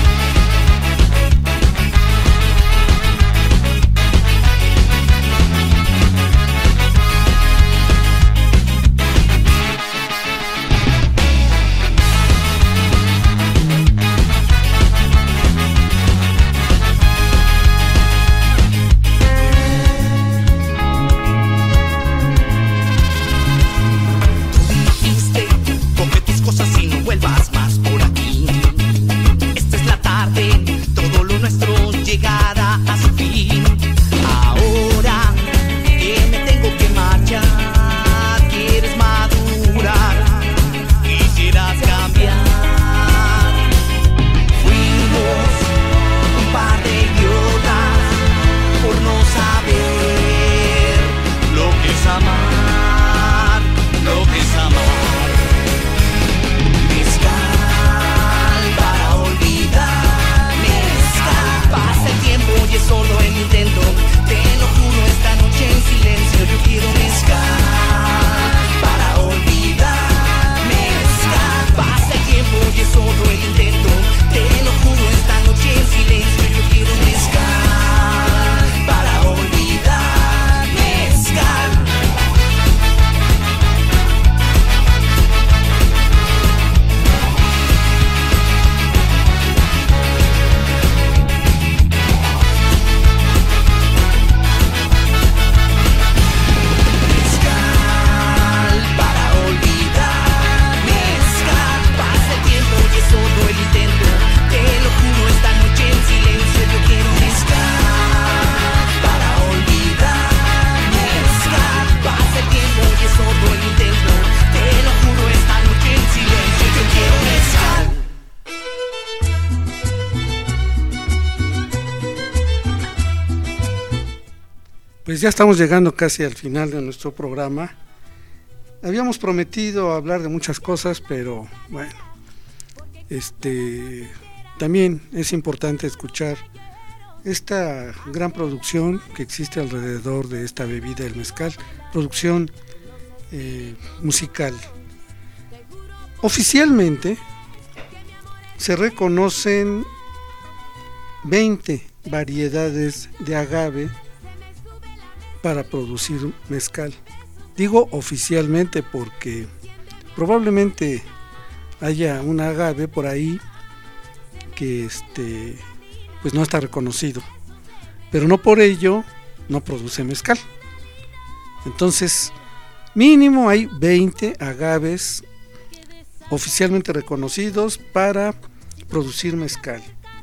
Dijiste, coge tus cosas y no vuelvas más por aquí. Esta es la tarde, todo lo nuestro llegará a su fin. Ahora que me tengo que marchar, quieres madurar, quisieras cambiar. Fuimos un par de idiotas por no saber lo que es amar, lo que es amar. Mezcal para olvidar, mezcal. Pasa el tiempo y es solo el intento. Te lo juro, esta noche en silencio yo quiero mezcal para olvidar, mezcal. Pasa el tiempo y es solo el intento. Te lo juro, esta noche en silencio yo quiero mezcal para olvidar, mezcal. Mezcal para olvidar, mezcal. Pasa el tiempo y es solo el intento. Te lo juro, esta noche en silencio yo quiero mezcal para olvidar, mezcal. Pasa el tiempo y es solo el intento. Te lo juro, esta noche en silencio yo quiero mezcal. Pues ya estamos llegando casi al final de nuestro programa. Habíamos prometido hablar de muchas cosas, pero bueno, este también es importante escuchar esta gran producción que existe alrededor de esta bebida, el mezcal, producción eh, musical. Oficialmente se reconocen veinte variedades de agave para producir mezcal. Digo oficialmente porque probablemente haya un agave por ahí que este pues no está reconocido, pero no por ello no produce mezcal. Entonces, mínimo hay veinte agaves oficialmente reconocidos para producir mezcal.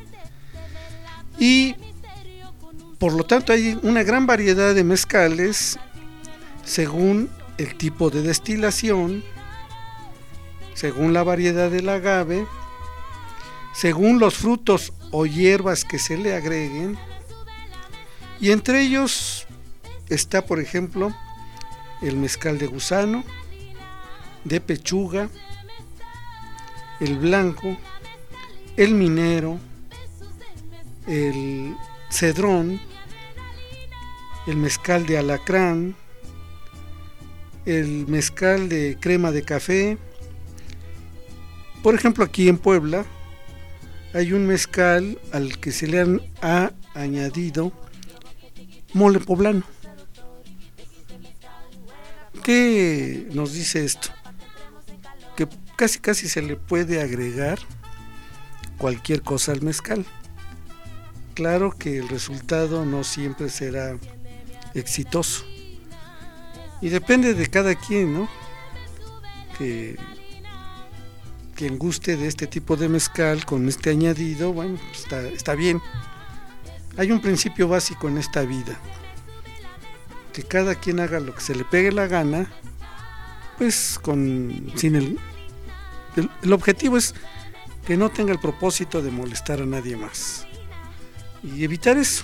Y por lo tanto hay una gran variedad de mezcales según el tipo de destilación, según la variedad del agave, según los frutos o hierbas que se le agreguen, y entre ellos está, por ejemplo, el mezcal de gusano, de pechuga, el blanco, el minero, el cedrón, el mezcal de alacrán, el mezcal de crema de café. Por ejemplo, aquí en Puebla hay un mezcal al que se le han, ha añadido mole poblano. ¿Qué nos dice esto? Que casi casi se le puede agregar cualquier cosa al mezcal. Claro que el resultado no siempre será exitoso y depende de cada quien, ¿no? Que quien guste de este tipo de mezcal con este añadido, bueno, está, está bien. Hay un principio básico en esta vida: que cada quien haga lo que se le pegue la gana, pues con sin el, el, el objetivo es que no tenga el propósito de molestar a nadie más y evitar eso.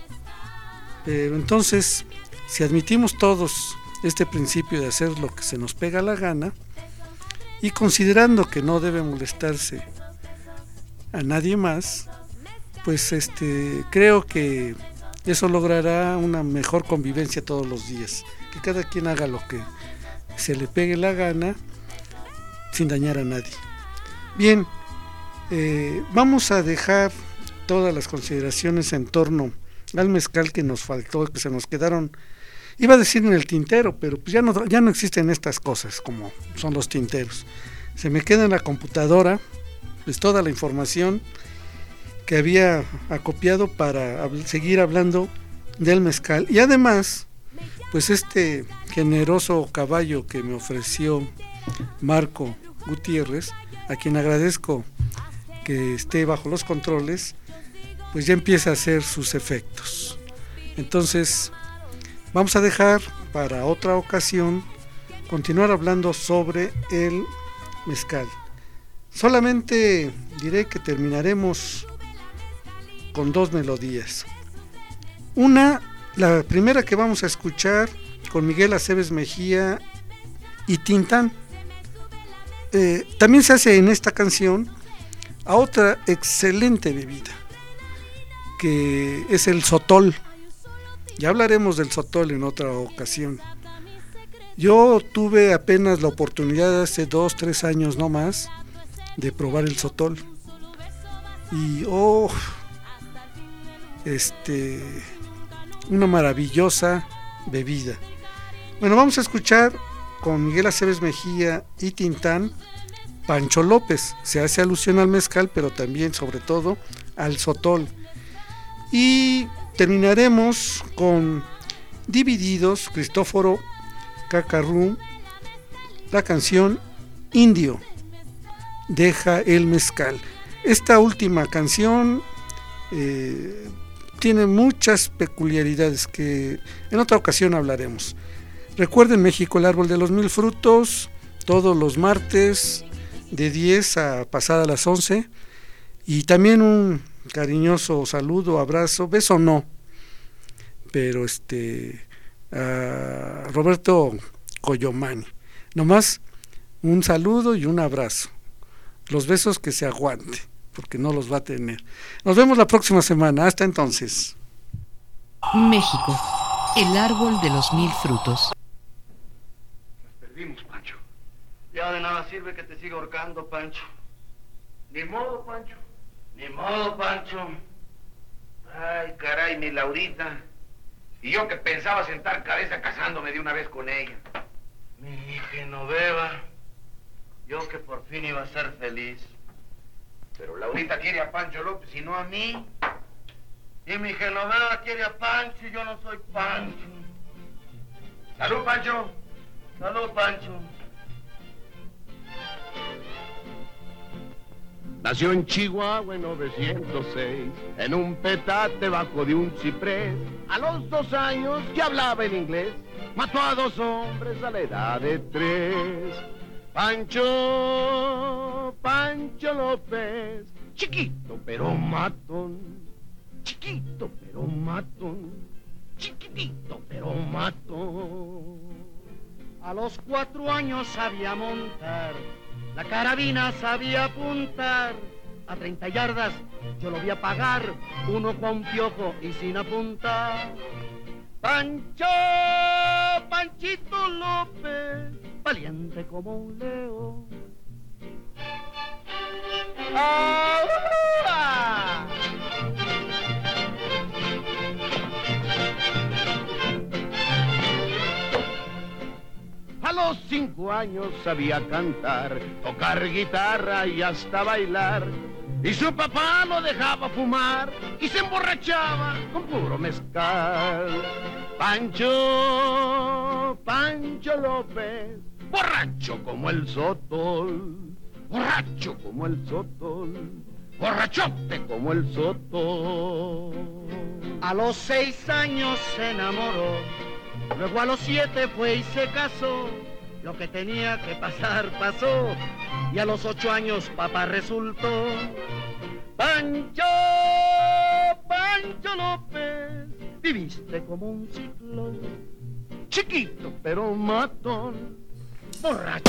Pero entonces, si admitimos todos este principio de hacer lo que se nos pega la gana, y considerando que no debe molestarse a nadie más, pues este creo que eso logrará una mejor convivencia todos los días, que cada quien haga lo que se le pegue la gana sin dañar a nadie. Bien, eh, vamos a dejar todas las consideraciones en torno al mezcal que nos faltó, que se nos quedaron, iba a decir en el tintero, pero pues ya no, ya no existen estas cosas como son los tinteros. Se me queda en la computadora pues toda la información que había acopiado para hab- seguir hablando del mezcal, y además pues este generoso caballo que me ofreció Marco Gutiérrez, a quien agradezco que esté bajo los controles, pues ya empieza a hacer sus efectos. Entonces vamos a dejar para otra ocasión continuar hablando sobre el mezcal. Solamente diré que terminaremos con dos melodías. Una, la primera que vamos a escuchar, con Miguel Aceves Mejía y Tintán. Eh, también se hace en esta canción a otra excelente bebida, que es el sotol. Ya hablaremos del sotol en otra ocasión. Yo tuve apenas la oportunidad hace dos, tres años no más de probar el sotol. Y oh, este, una maravillosa bebida. Bueno, vamos a escuchar con Miguel Aceves Mejía y Tintán, Pancho López. Se hace alusión al mezcal, pero también, sobre todo, al sotol. Y terminaremos con Divididos, Cristóforo Cacarrú, la canción Indio, Deja el Mezcal. Esta última canción eh, tiene muchas peculiaridades que en otra ocasión hablaremos. Recuerden, México, el árbol de los mil frutos, todos los martes de diez a pasadas las once, y también un cariñoso saludo, abrazo, beso no, pero este a Roberto Coyomani, nomás un saludo y un abrazo, los besos que se aguante, porque no los va a tener. Nos vemos la próxima semana. Hasta entonces. México, el árbol de los mil frutos. Nos perdimos, Pancho. Ya de nada sirve que te siga ahorcando, Pancho. Ni modo, Pancho. Ni modo, Pancho. Ay, caray, mi Laurita. Y yo que pensaba sentar cabeza casándome de una vez con ella. Mi Genoveva. Yo que por fin iba a ser feliz. Pero Laurita quiere a Pancho López y no a mí. Y mi Genoveva quiere a Pancho y yo no soy Pancho. Salud, Pancho. Salud, Pancho. Nació en Chihuahua en novecientos seis, en un petate bajo de un ciprés. A los dos años ya hablaba en inglés, mató a dos hombres a la edad de tres. Pancho, Pancho López, chiquito pero matón, chiquito pero matón, chiquitito pero matón. A los cuatro años sabía montar, la carabina sabía apuntar. A treinta yardas yo lo vi apagar, uno con piojo y sin apuntar. Pancho, Panchito López, valiente como un león. ¡Ahora! A los cinco años sabía cantar, tocar guitarra y hasta bailar. Y su papá lo dejaba fumar y se emborrachaba con puro mezcal. Pancho, Pancho López, borracho como el sotol, borracho como el sotol, borrachote como el sotol. A los seis años se enamoró, luego a los siete fue y se casó. Lo que tenía que pasar pasó, y a los ocho años papá resultó. Pancho, Pancho López, viviste como un ciclón, chiquito pero matón, borracho.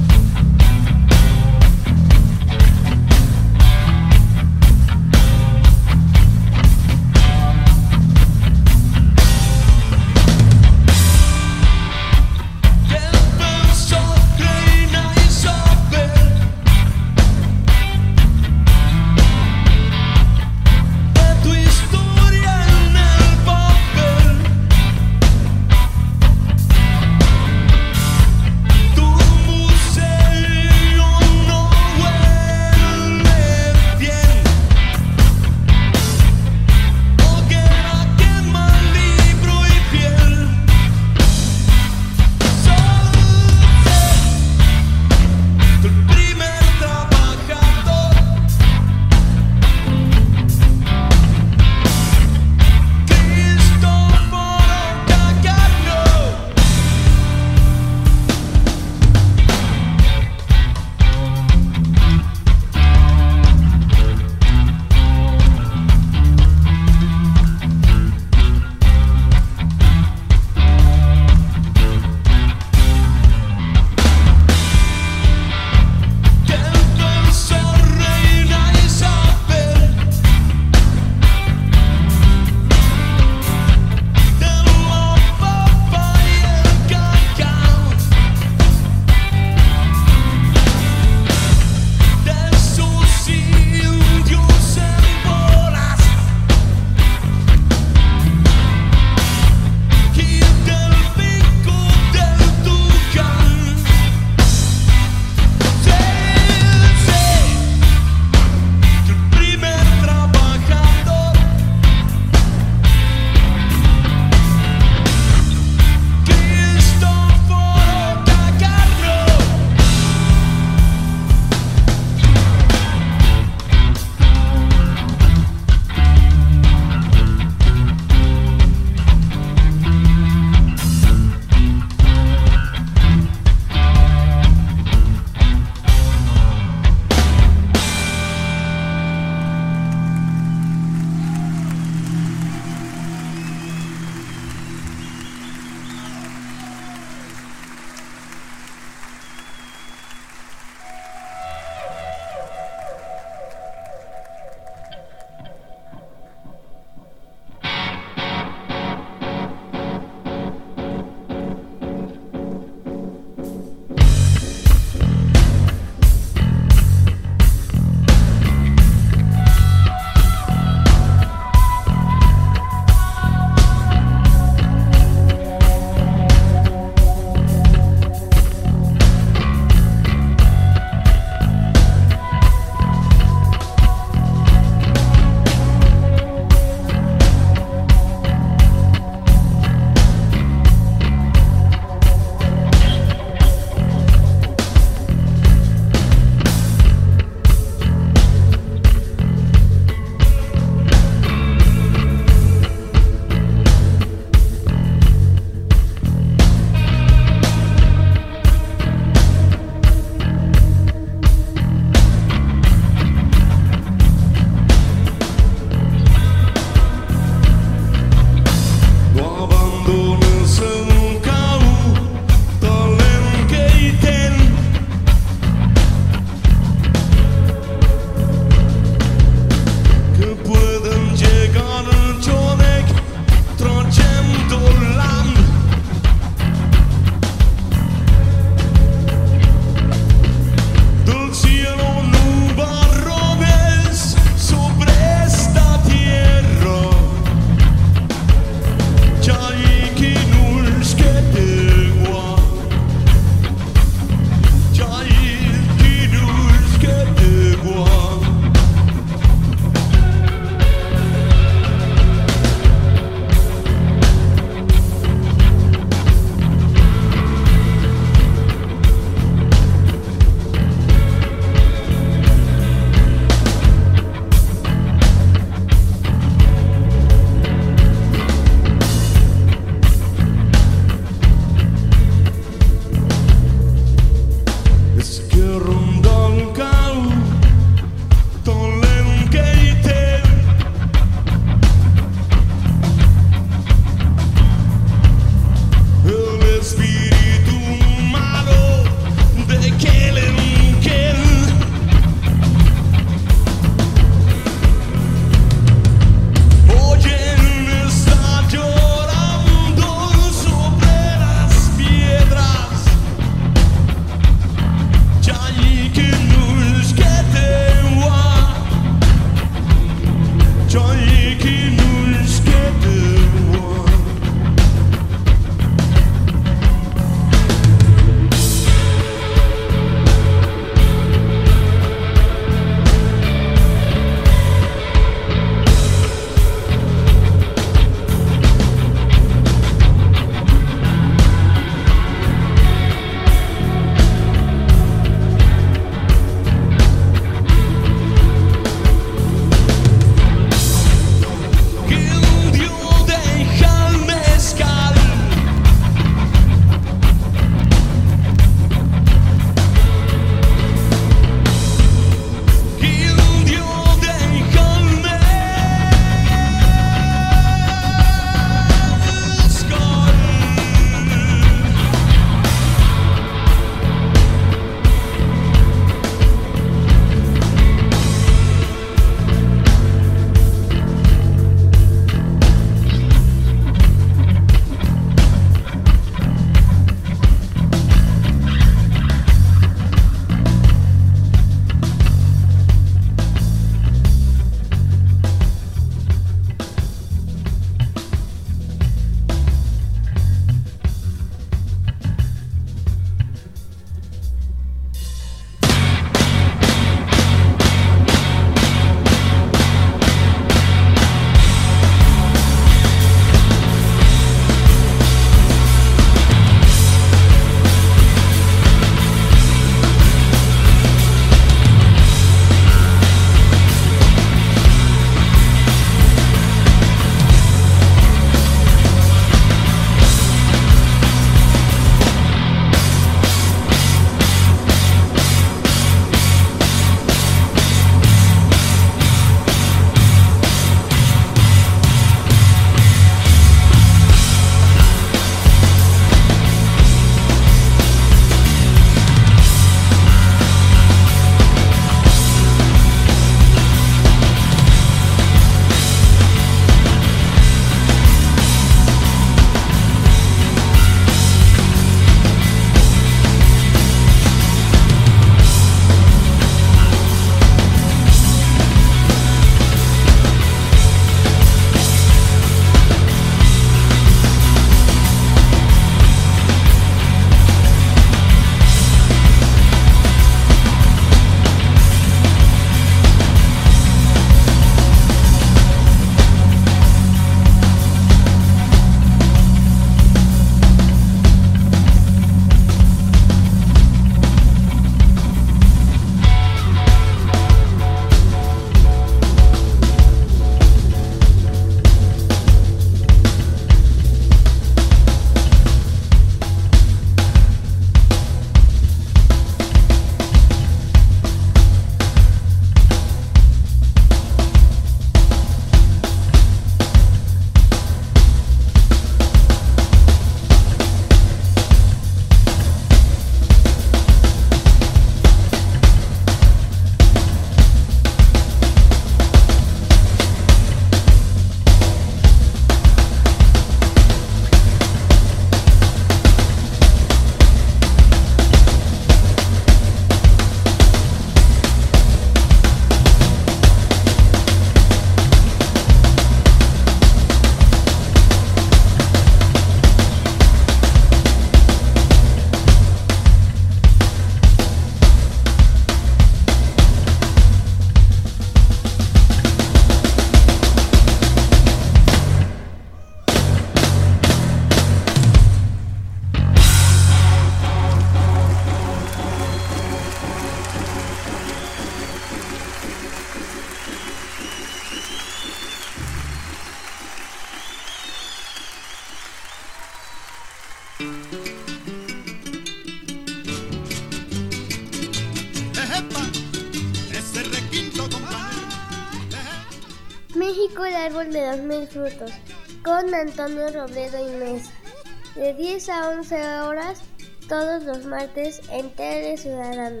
Pico el árbol de los mil frutos, con Antonio Robledo y Mesa, de diez a once horas, todos los martes en Tele Ciudadana.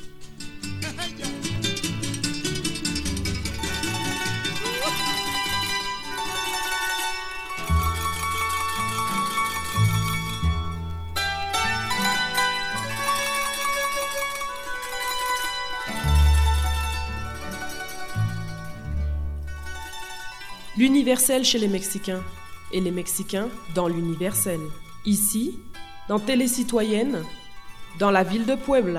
L'universel chez les Mexicains et les Mexicains dans l'universel. Ici, dans Télé Citoyenne, dans la ville de Puebla.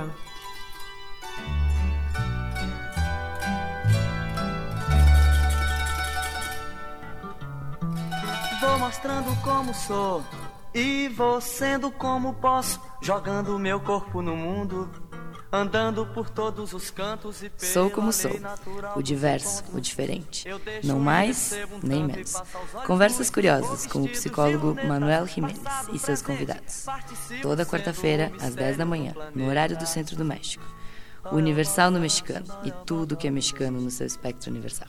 Vou mostrando como sou e vou sendo como posso, jogando meu corpo no mundo. Sou como sou, o diverso, o diferente, não mais nem menos. Conversas curiosas com o psicólogo Manuel Jiménez e seus convidados. Toda quarta-feira, às dez da manhã, no horário do Centro do México. O Universal no mexicano e tudo que é mexicano no seu espectro universal.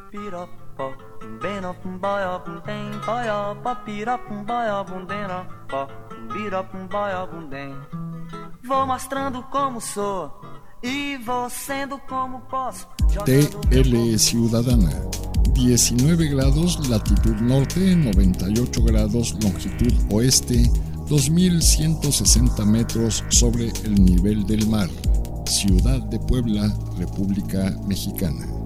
Vou mostrando como sou e vou sendo como posso. Tele Ciudadana, diecinueve grados latitud norte, noventa y ocho grados longitud oeste, dos mil ciento sesenta metros sobre el nivel del mar. Ciudad de Puebla, República Mexicana.